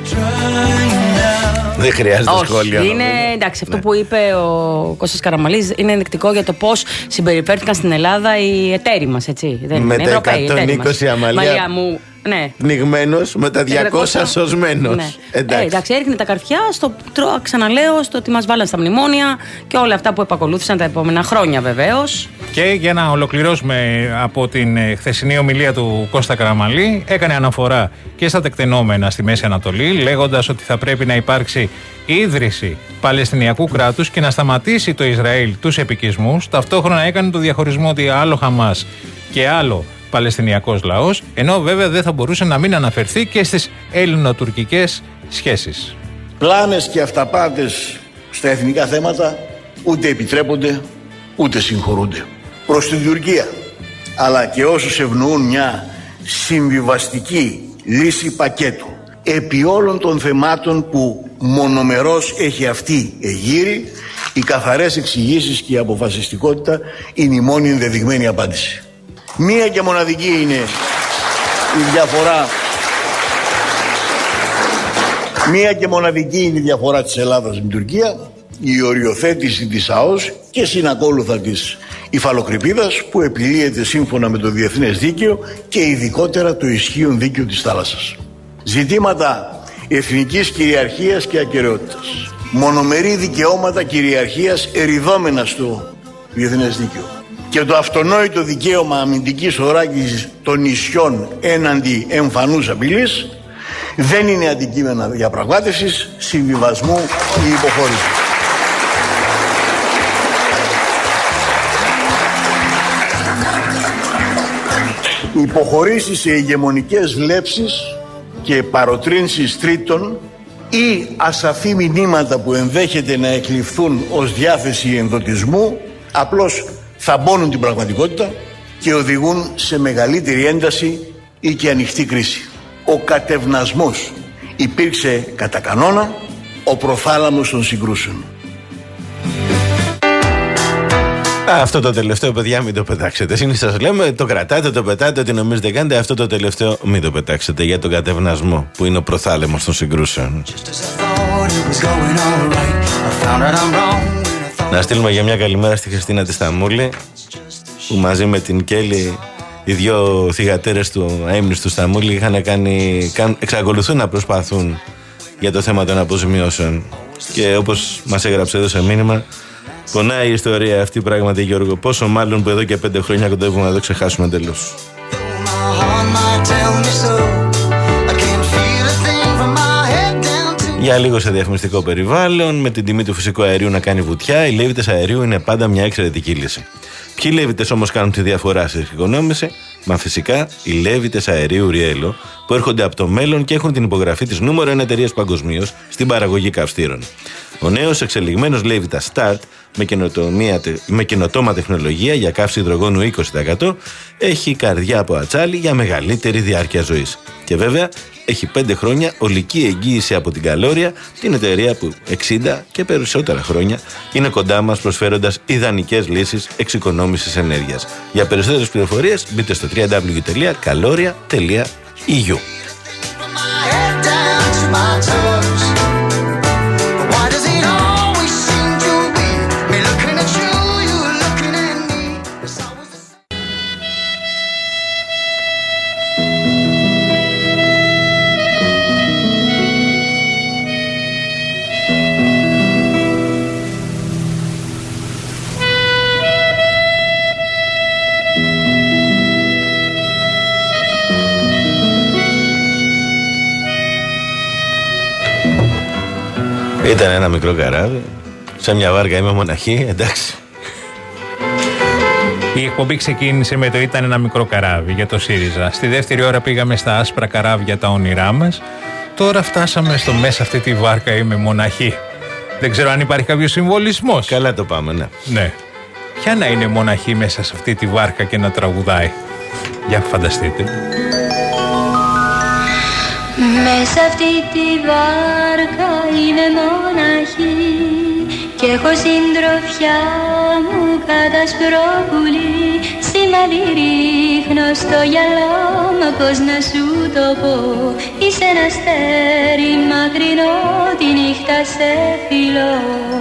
Δεν χρειάζεται σχόλια. Είναι εντάξει, αυτό ναι. που είπε ο Κώστας Καραμαλής είναι ενδεικτικό για το πώς συμπεριφέρθηκαν στην Ελλάδα οι εταίροι μας. Έτσι. Δεν με είναι τα Ευρωπαίοι, εκατόν είκοσι αμαλία μου, ναι. πνιγμένος, με τα διακόσια σωσμένος. Ναι. Εντάξει. Ε, εντάξει, έριχνε τα καρφιά στο, ξαναλέω, στο ότι μας βάλαν στα μνημόνια και όλα αυτά που επακολούθησαν τα επόμενα χρόνια βεβαίως. Και για να ολοκληρώσουμε από την χθεσινή ομιλία του Κώστα Καραμαλή, έκανε αναφορά και στα τεκτενόμενα στη Μέση Ανατολή, λέγοντας ότι θα πρέπει να υπάρξει ίδρυση Παλαιστινιακού κράτους και να σταματήσει το Ισραήλ τους επικισμούς. Ταυτόχρονα έκανε το διαχωρισμό ότι άλλο Χαμάς και άλλο Παλαιστινιακός λαός, ενώ βέβαια δεν θα μπορούσε να μην αναφερθεί και στις ελληνοτουρκικές σχέσεις. Πλάνες και αυταπάτες στα εθνικά θέματα ούτε επιτρέπονται ούτε συγχωρούνται. Προς την Τουρκία, αλλά και όσους ευνοούν μια συμβιβαστική λύση πακέτου επί όλων των θεμάτων που μονομερώς έχει αυτή εγείρει, οι καθαρές εξηγήσεις και η αποφασιστικότητα είναι η μόνη ενδεδειγμένη απάντηση. Μία και μοναδική είναι η διαφορά Μία και μοναδική είναι η διαφορά της Ελλάδας με την Τουρκία, η οριοθέτηση της ΑΟΣ και συνακόλουθα της υφαλοκρηπίδας που επιλύεται σύμφωνα με το διεθνές δίκαιο και ειδικότερα το ισχύον δίκαιο της θάλασσας. Ζητήματα εθνικής κυριαρχίας και ακεραιότητας. Μονομερή δικαιώματα κυριαρχίας εριδόμενα στο διεθνές δίκαιο. Και το αυτονόητο δικαίωμα αμυντικής οράκης των νησιών έναντι εμφανούς απειλής δεν είναι αντικείμενα διαπραγμάτευσης, συμβιβασμού ή υποχώρησης. Υποχωρήσεις σε ηγεμονικές βλέψεις και παροτρύνσεις τρίτων ή ασαφή μηνύματα που ενδέχεται να εκλειφθούν ως διάθεση ενδοτισμού απλώς θαμπώνουν την πραγματικότητα και οδηγούν σε μεγαλύτερη ένταση ή και ανοιχτή κρίση. Ο κατευνασμός υπήρξε κατά κανόνα ο προθάλαμος των συγκρούσεων. Αυτό το τελευταίο, παιδιά, μην το πετάξετε. Συνήθως σας λέμε, το κρατάτε, το πετάτε, ό,τι νομίζετε κάνετε. Αυτό το τελευταίο μην το πετάξετε για τον κατευνασμό που είναι ο προθάλαμος των συγκρούσεων. Να στείλουμε για μια καλημέρα στη Χριστίνα τη Σταμούλη, που μαζί με την Κέλλη, οι δυο θυγατέρες του αείμνης του Σταμούλη, είχαν κάνει, καν, εξακολουθούν να προσπαθούν για το θέμα των αποζημιώσεων. Και όπως μας έγραψε εδώ σε μήνυμα, πονάει η ιστορία αυτή πράγματι, Γιώργο. Πόσο μάλλον που εδώ και πέντε χρόνια κοντεύουμε να το ξεχάσουμε εντελώς. Για λίγο σε διαφημιστικό περιβάλλον, με την τιμή του φυσικού αερίου να κάνει βουτιά, οι λέβητες αερίου είναι πάντα μια εξαιρετική λύση. Ποιοι λέβητες όμως κάνουν τη διαφορά στην εξοικονόμηση? Μα φυσικά οι λέβητες αερίου Ριέλο, που έρχονται από το μέλλον και έχουν την υπογραφή της νούμερο ένα εταιρείας παγκοσμίως στην παραγωγή καυστήρων. Ο νέος εξελιγμένος λέβητας Start με, με καινοτόμα τεχνολογία για καύση υδρογόνου είκοσι τοις εκατό, έχει καρδιά από ατσάλι για μεγαλύτερη διάρκεια ζωής. Και βέβαια έχει πέντε χρόνια ολική εγγύηση από την Καλόρια, την εταιρεία που εξήντα και περισσότερα χρόνια είναι κοντά μας προσφέροντας ιδανικές λύσεις εξοικονόμησης ενέργειας. Για περισσότερες πληροφορίες μπείτε στο double-u double-u double-u τελεία kaloria τελεία e u. Ήταν ένα μικρό καράβι, σε μια βάρκα είμαι μοναχή, εντάξει. Η εκπομπή ξεκίνησε με το «Ήταν ένα μικρό καράβι» για το ΣΥΡΙΖΑ. Στη δεύτερη ώρα πήγαμε στα άσπρα καράβια τα όνειρά μας. Τώρα φτάσαμε στο «Μέσα αυτή τη βάρκα είμαι μοναχή». Δεν ξέρω αν υπάρχει κάποιο συμβολισμός. Καλά το πάμε, ναι. Ναι. Ποια να είναι μοναχή μέσα σε αυτή τη βάρκα και να τραγουδάει. Για φανταστείτε. Μέσα αυτή τη βάρκα είμαι μοναχή κι έχω συντροφιά μου κατασπρόπουλη. Σημάδι ρίχνω στο γυαλό μου, πως να σου το πω. Είσαι ένα αστέρι μακρινό, τη νύχτα σε φιλώ.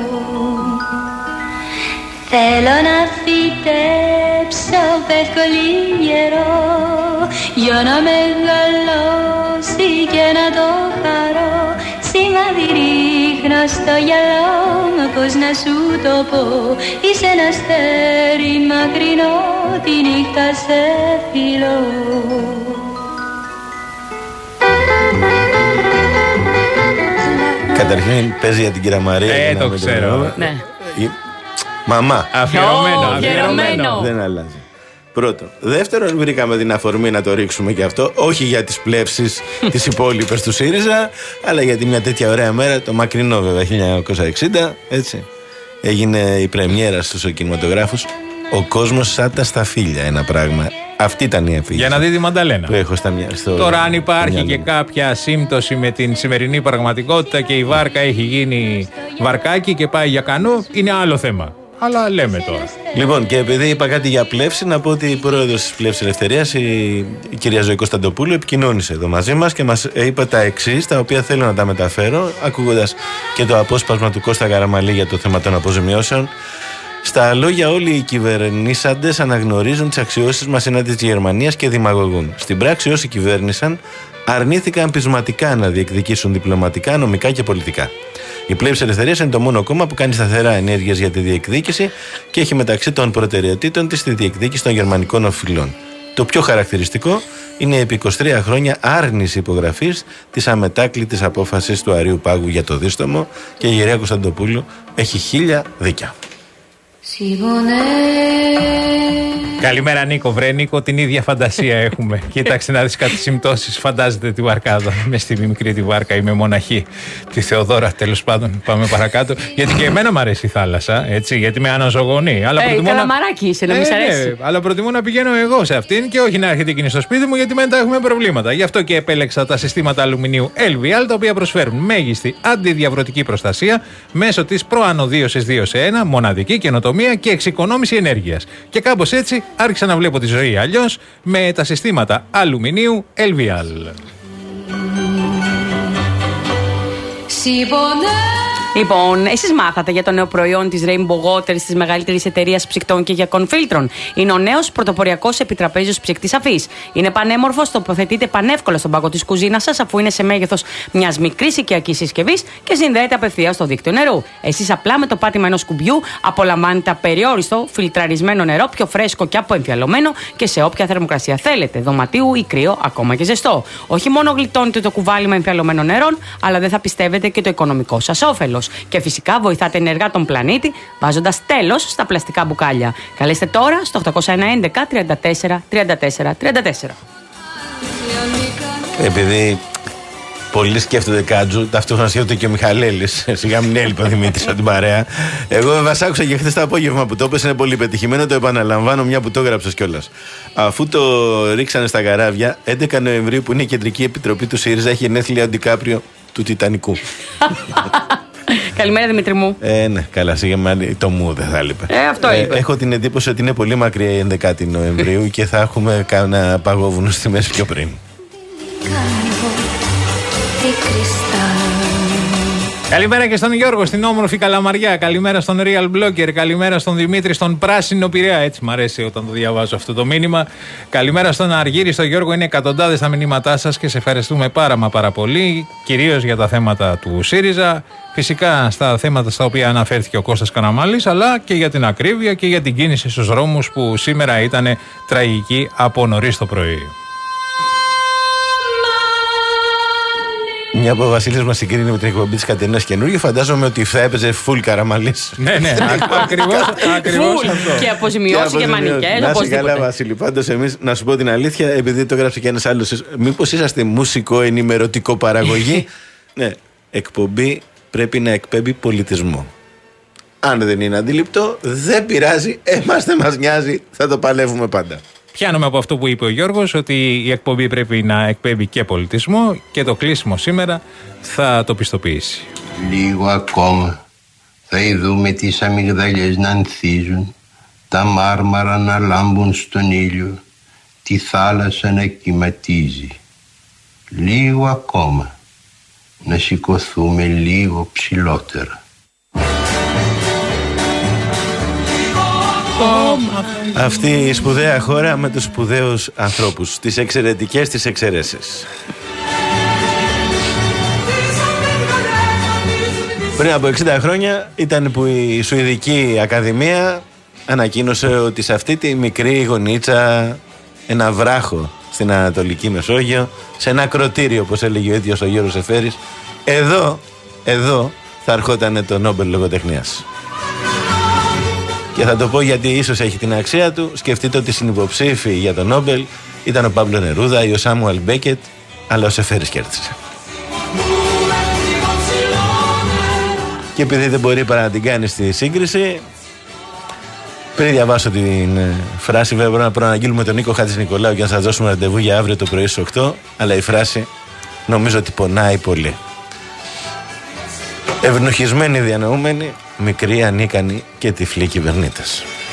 Θέλω να φυτέψω πεύκολη γερό για να μεγαλώσει και να το χαρώ. Σημάδι ρίχνω στο γυαλό μου, πως να σου το πω. Είσαι ένα αστέρι μακρινό, τη νύχτα σε φιλώ. Καταρχήν παίζει για την κυρία Μαρία. Ε, το ξέρω. Ναι. Μαμά. Αφιερωμένο, αφιερωμένο. Δεν αλλάζει. Πρώτο. Δεύτερον, βρήκαμε την αφορμή να το ρίξουμε και αυτό. Όχι για τις πλεύσεις τις υπόλοιπες του ΣΥΡΙΖΑ, αλλά γιατί μια τέτοια ωραία μέρα, το μακρινό βέβαια, χίλια εννιακόσια εξήντα, έτσι. Έγινε η πρεμιέρα στους κινηματογράφους. Ο κόσμος σαν τα σταφύλια, ένα πράγμα. Αυτή ήταν η αφήγηση. Για να δει τη Μανταλένα. Που έχω στα μια, στο... Τώρα, αν υπάρχει και κάποια σύμπτωση με την σημερινή πραγματικότητα και η βάρκα έχει γίνει βαρκάκι και πάει για κανό, είναι άλλο θέμα. Αλλά λέμε τώρα. Λοιπόν, και επειδή είπα κάτι για πλεύση, να πω ότι η πρόεδρος της Πλεύσης Ελευθερίας, η, η κυρία Ζωή Κωνσταντοπούλου, επικοινώνησε εδώ μαζί μας και μας είπε τα εξής, τα οποία θέλω να τα μεταφέρω, ακούγοντας και το απόσπασμα του Κώστα Καραμαλή για το θέμα των αποζημιώσεων. Στα λόγια, όλοι οι κυβερνήσαντες αναγνωρίζουν τις αξιώσεις μας έναντι της Γερμανίας και δημαγωγούν. Στην πράξη, όσοι κυβέρνησαν αρνήθηκαν πεισματικά να διεκδικήσουν διπλωματικά, νομικά και πολιτικά. Η Πλεύση Ελευθερίας είναι το μόνο κόμμα που κάνει σταθερά ενέργειες για τη διεκδίκηση και έχει μεταξύ των προτεραιοτήτων της τη διεκδίκηση των γερμανικών οφειλών. Το πιο χαρακτηριστικό είναι η επί είκοσι τρία χρόνια άρνηση υπογραφής της αμετάκλητης απόφασης του Αρείου Πάγου για το δίστομο και η κυρία Κωνσταντοπούλου έχει χίλια δίκια. Καλημέρα Νίκο, βρε Νίκο, την ίδια φαντασία έχουμε. Κοίταξε να δεις κάτι συμπτώσεις. Φαντάζεται τη βαρκάδα. Μες στη μικρή τη βάρκα είμαι μοναχή. Τη Θεοδώρα, τέλος πάντων. Πάμε παρακάτω. Γιατί και εμένα μου αρέσει η θάλασσα, έτσι, γιατί με αναζωογονεί. Αλλά ε, προτιμώ καλαμαράκι είσαι, να ε, μην σ' αρέσει. Ναι, αλλά προτιμώ να πηγαίνω εγώ σε αυτήν και όχι να έρχεται εκείνη στο σπίτι μου, γιατί μετά έχουμε προβλήματα. Γι' αυτό και επέλεξα τα συστήματα αλουμινίου ελ βι αλ, τα οποία προσφέρουν μέγιστη αντιδιαβρωτική προστασία μέσω της προανοδίωσης δύο σε ένα, μοναδική καινοτομία και εξοικονόμηση ενέργειας. Και κάπως έτσι άρχισα να βλέπω τη ζωή αλλιώς με τα συστήματα αλουμινίου ελ βι αλ. Λοιπόν, εσείς μάθατε για το νέο προϊόν της Rainbow Waters, της μεγαλύτερης εταιρείας ψυκτών και γιακών φίλτρων. Είναι ο νέος πρωτοποριακός επιτραπέζιος ψυκτής αφής. Είναι πανέμορφος, τοποθετείται πανεύκολα στον πάγκο της κουζίνας σας, αφού είναι σε μέγεθος μιας μικρής οικιακής συσκευής και συνδέεται απευθείας στο δίκτυο νερού. Εσείς απλά με το πάτημα ενός κουμπιού απολαμβάνετε απεριόριστο φιλτραρισμένο νερό, πιο φρέσκο και αποεμφιαλωμένο και σε όποια θερμοκρασία θέλετε, δωματίου ή κρύο, ακόμα και ζεστό. Όχι μόνο γλιτώνετε το κουβάλι με εμφιαλωμένο νερό, αλλά δεν θα πιστεύετε και το οικονομικό σας όφελος. Και φυσικά βοηθάτε ενεργά τον πλανήτη βάζοντας τέλος στα πλαστικά μπουκάλια. Καλέστε τώρα στο οκτώ ένα ένα τριάντα τέσσερα τριάντα τέσσερα τριάντα τέσσερα. Επειδή Πολλοί σκέφτονται Κάτζου, ταυτόχρονα σκέφτονται και ο Μιχαλέλης. Σιγά μην έλειπε ο Δημήτρης από την παρέα. Εγώ βέβαια σ' άκουσα και χθες το απόγευμα που το είπες, είναι πολύ πετυχημένο. Το επαναλαμβάνω, μια που το έγραψες κιόλας. Αφού το ρίξανε στα καράβια, έντεκα Νοεμβρίου, που είναι η Κεντρική Επιτροπή του ΣΥΡΙΖΑ, έχει γενέθλια ο Ντικάπριο του Τιτανικού. Καλημέρα, Δημήτρη μου. Ε, ναι, καλά, σιγά το μου δεν θα έλειπε. Ε, αυτό είπε. Έχω την εντύπωση ότι είναι πολύ μακριά η έντεκα Νοεμβρίου και θα έχουμε κάνα παγόβουνο στη μέση πιο πριν. Καλημέρα και στον Γιώργο, στην όμορφη Καλαμαριά. Καλημέρα στον Real Blogger. Καλημέρα στον Δημήτρη, στον Πράσινο Πειραιά. Έτσι μ' αρέσει όταν το διαβάζω αυτό το μήνυμα. Καλημέρα στον Αργύρη, στον Γιώργο. Είναι εκατοντάδες τα μηνύματά σας και σε ευχαριστούμε πάρα μα πάρα πολύ. Κυρίως για τα θέματα του ΣΥΡΙΖΑ. Φυσικά στα θέματα στα οποία αναφέρθηκε ο Κώστας Καραμαλής, αλλά και για την ακρίβεια και για την κίνηση στους δρόμους που σήμερα ήταν τραγική από νωρίς το πρωί. Μια που ο Βασίλης μας συγκρίνει με την εκπομπή της Κατερίνας καινούργια, φαντάζομαι ότι θα έπαιζε full Καραμαλής. Ναι, ναι, ακριβώς, ακριβώς αυτό. Και αποζημιώσεις και μανικές. Να είσαι καλά, Βασίλη. Πάντως, εμείς, να σου πω την αλήθεια, επειδή το έγραψε και ένας άλλος, μήπως είσαστε μουσικό ενημερωτικό παραγωγή. Ναι, εκπομπή πρέπει να εκπέμπει πολιτισμό. Αν δεν είναι αντιληπτό, δεν πειράζει, εμάς δεν μας νοιάζει, θα το παλεύουμε πάντα. Πιάνομαι από αυτό που είπε ο Γιώργος, ότι η εκπομπή πρέπει να εκπέμπει και πολιτισμό και το κλείσιμο σήμερα θα το πιστοποιήσει. Λίγο ακόμα θα ειδούμε τις αμυγδαλιές να ανθίζουν, τα μάρμαρα να λάμπουν στον ήλιο, τη θάλασσα να κυματίζει. Λίγο ακόμα να σηκωθούμε λίγο ψηλότερα. Αυτή η σπουδαία χώρα με τους σπουδαίους ανθρώπους, τις εξαιρετικές τις εξαιρέσεις. Πριν από εξήντα χρόνια ήταν που η Σουηδική Ακαδημία ανακοίνωσε ότι σε αυτή τη μικρή γωνίτσα, ένα βράχο στην Ανατολική Μεσόγειο, σε ένα ακρωτήριο, όπως έλεγε ο ίδιος ο Γιώργος Εφέρης, εδώ, εδώ θα ερχόταν το Νόμπελ Λογοτεχνίας. Και θα το πω γιατί ίσως έχει την αξία του. Σκεφτείτε ότι συνυποψήφοι για τον Νόμπελ ήταν ο Παύλο Νερούδα ή ο Σάμουελ Μπέκετ, αλλά ο Σεφέρης κέρδισε. Και επειδή δεν μπορεί παρά να την κάνει στη σύγκριση, πριν διαβάσω την φράση, βέβαια πρέπει να προαναγγείλουμε τον Νίκο Χατζηνικολάου για να σας δώσουμε ραντεβού για αύριο το πρωί στις οκτώ, αλλά η φράση νομίζω ότι πονάει πολύ. Ευνοχισμένοι διανοούμενοι, μικροί, ανίκανοι και τυφλοί κυβερνήτες.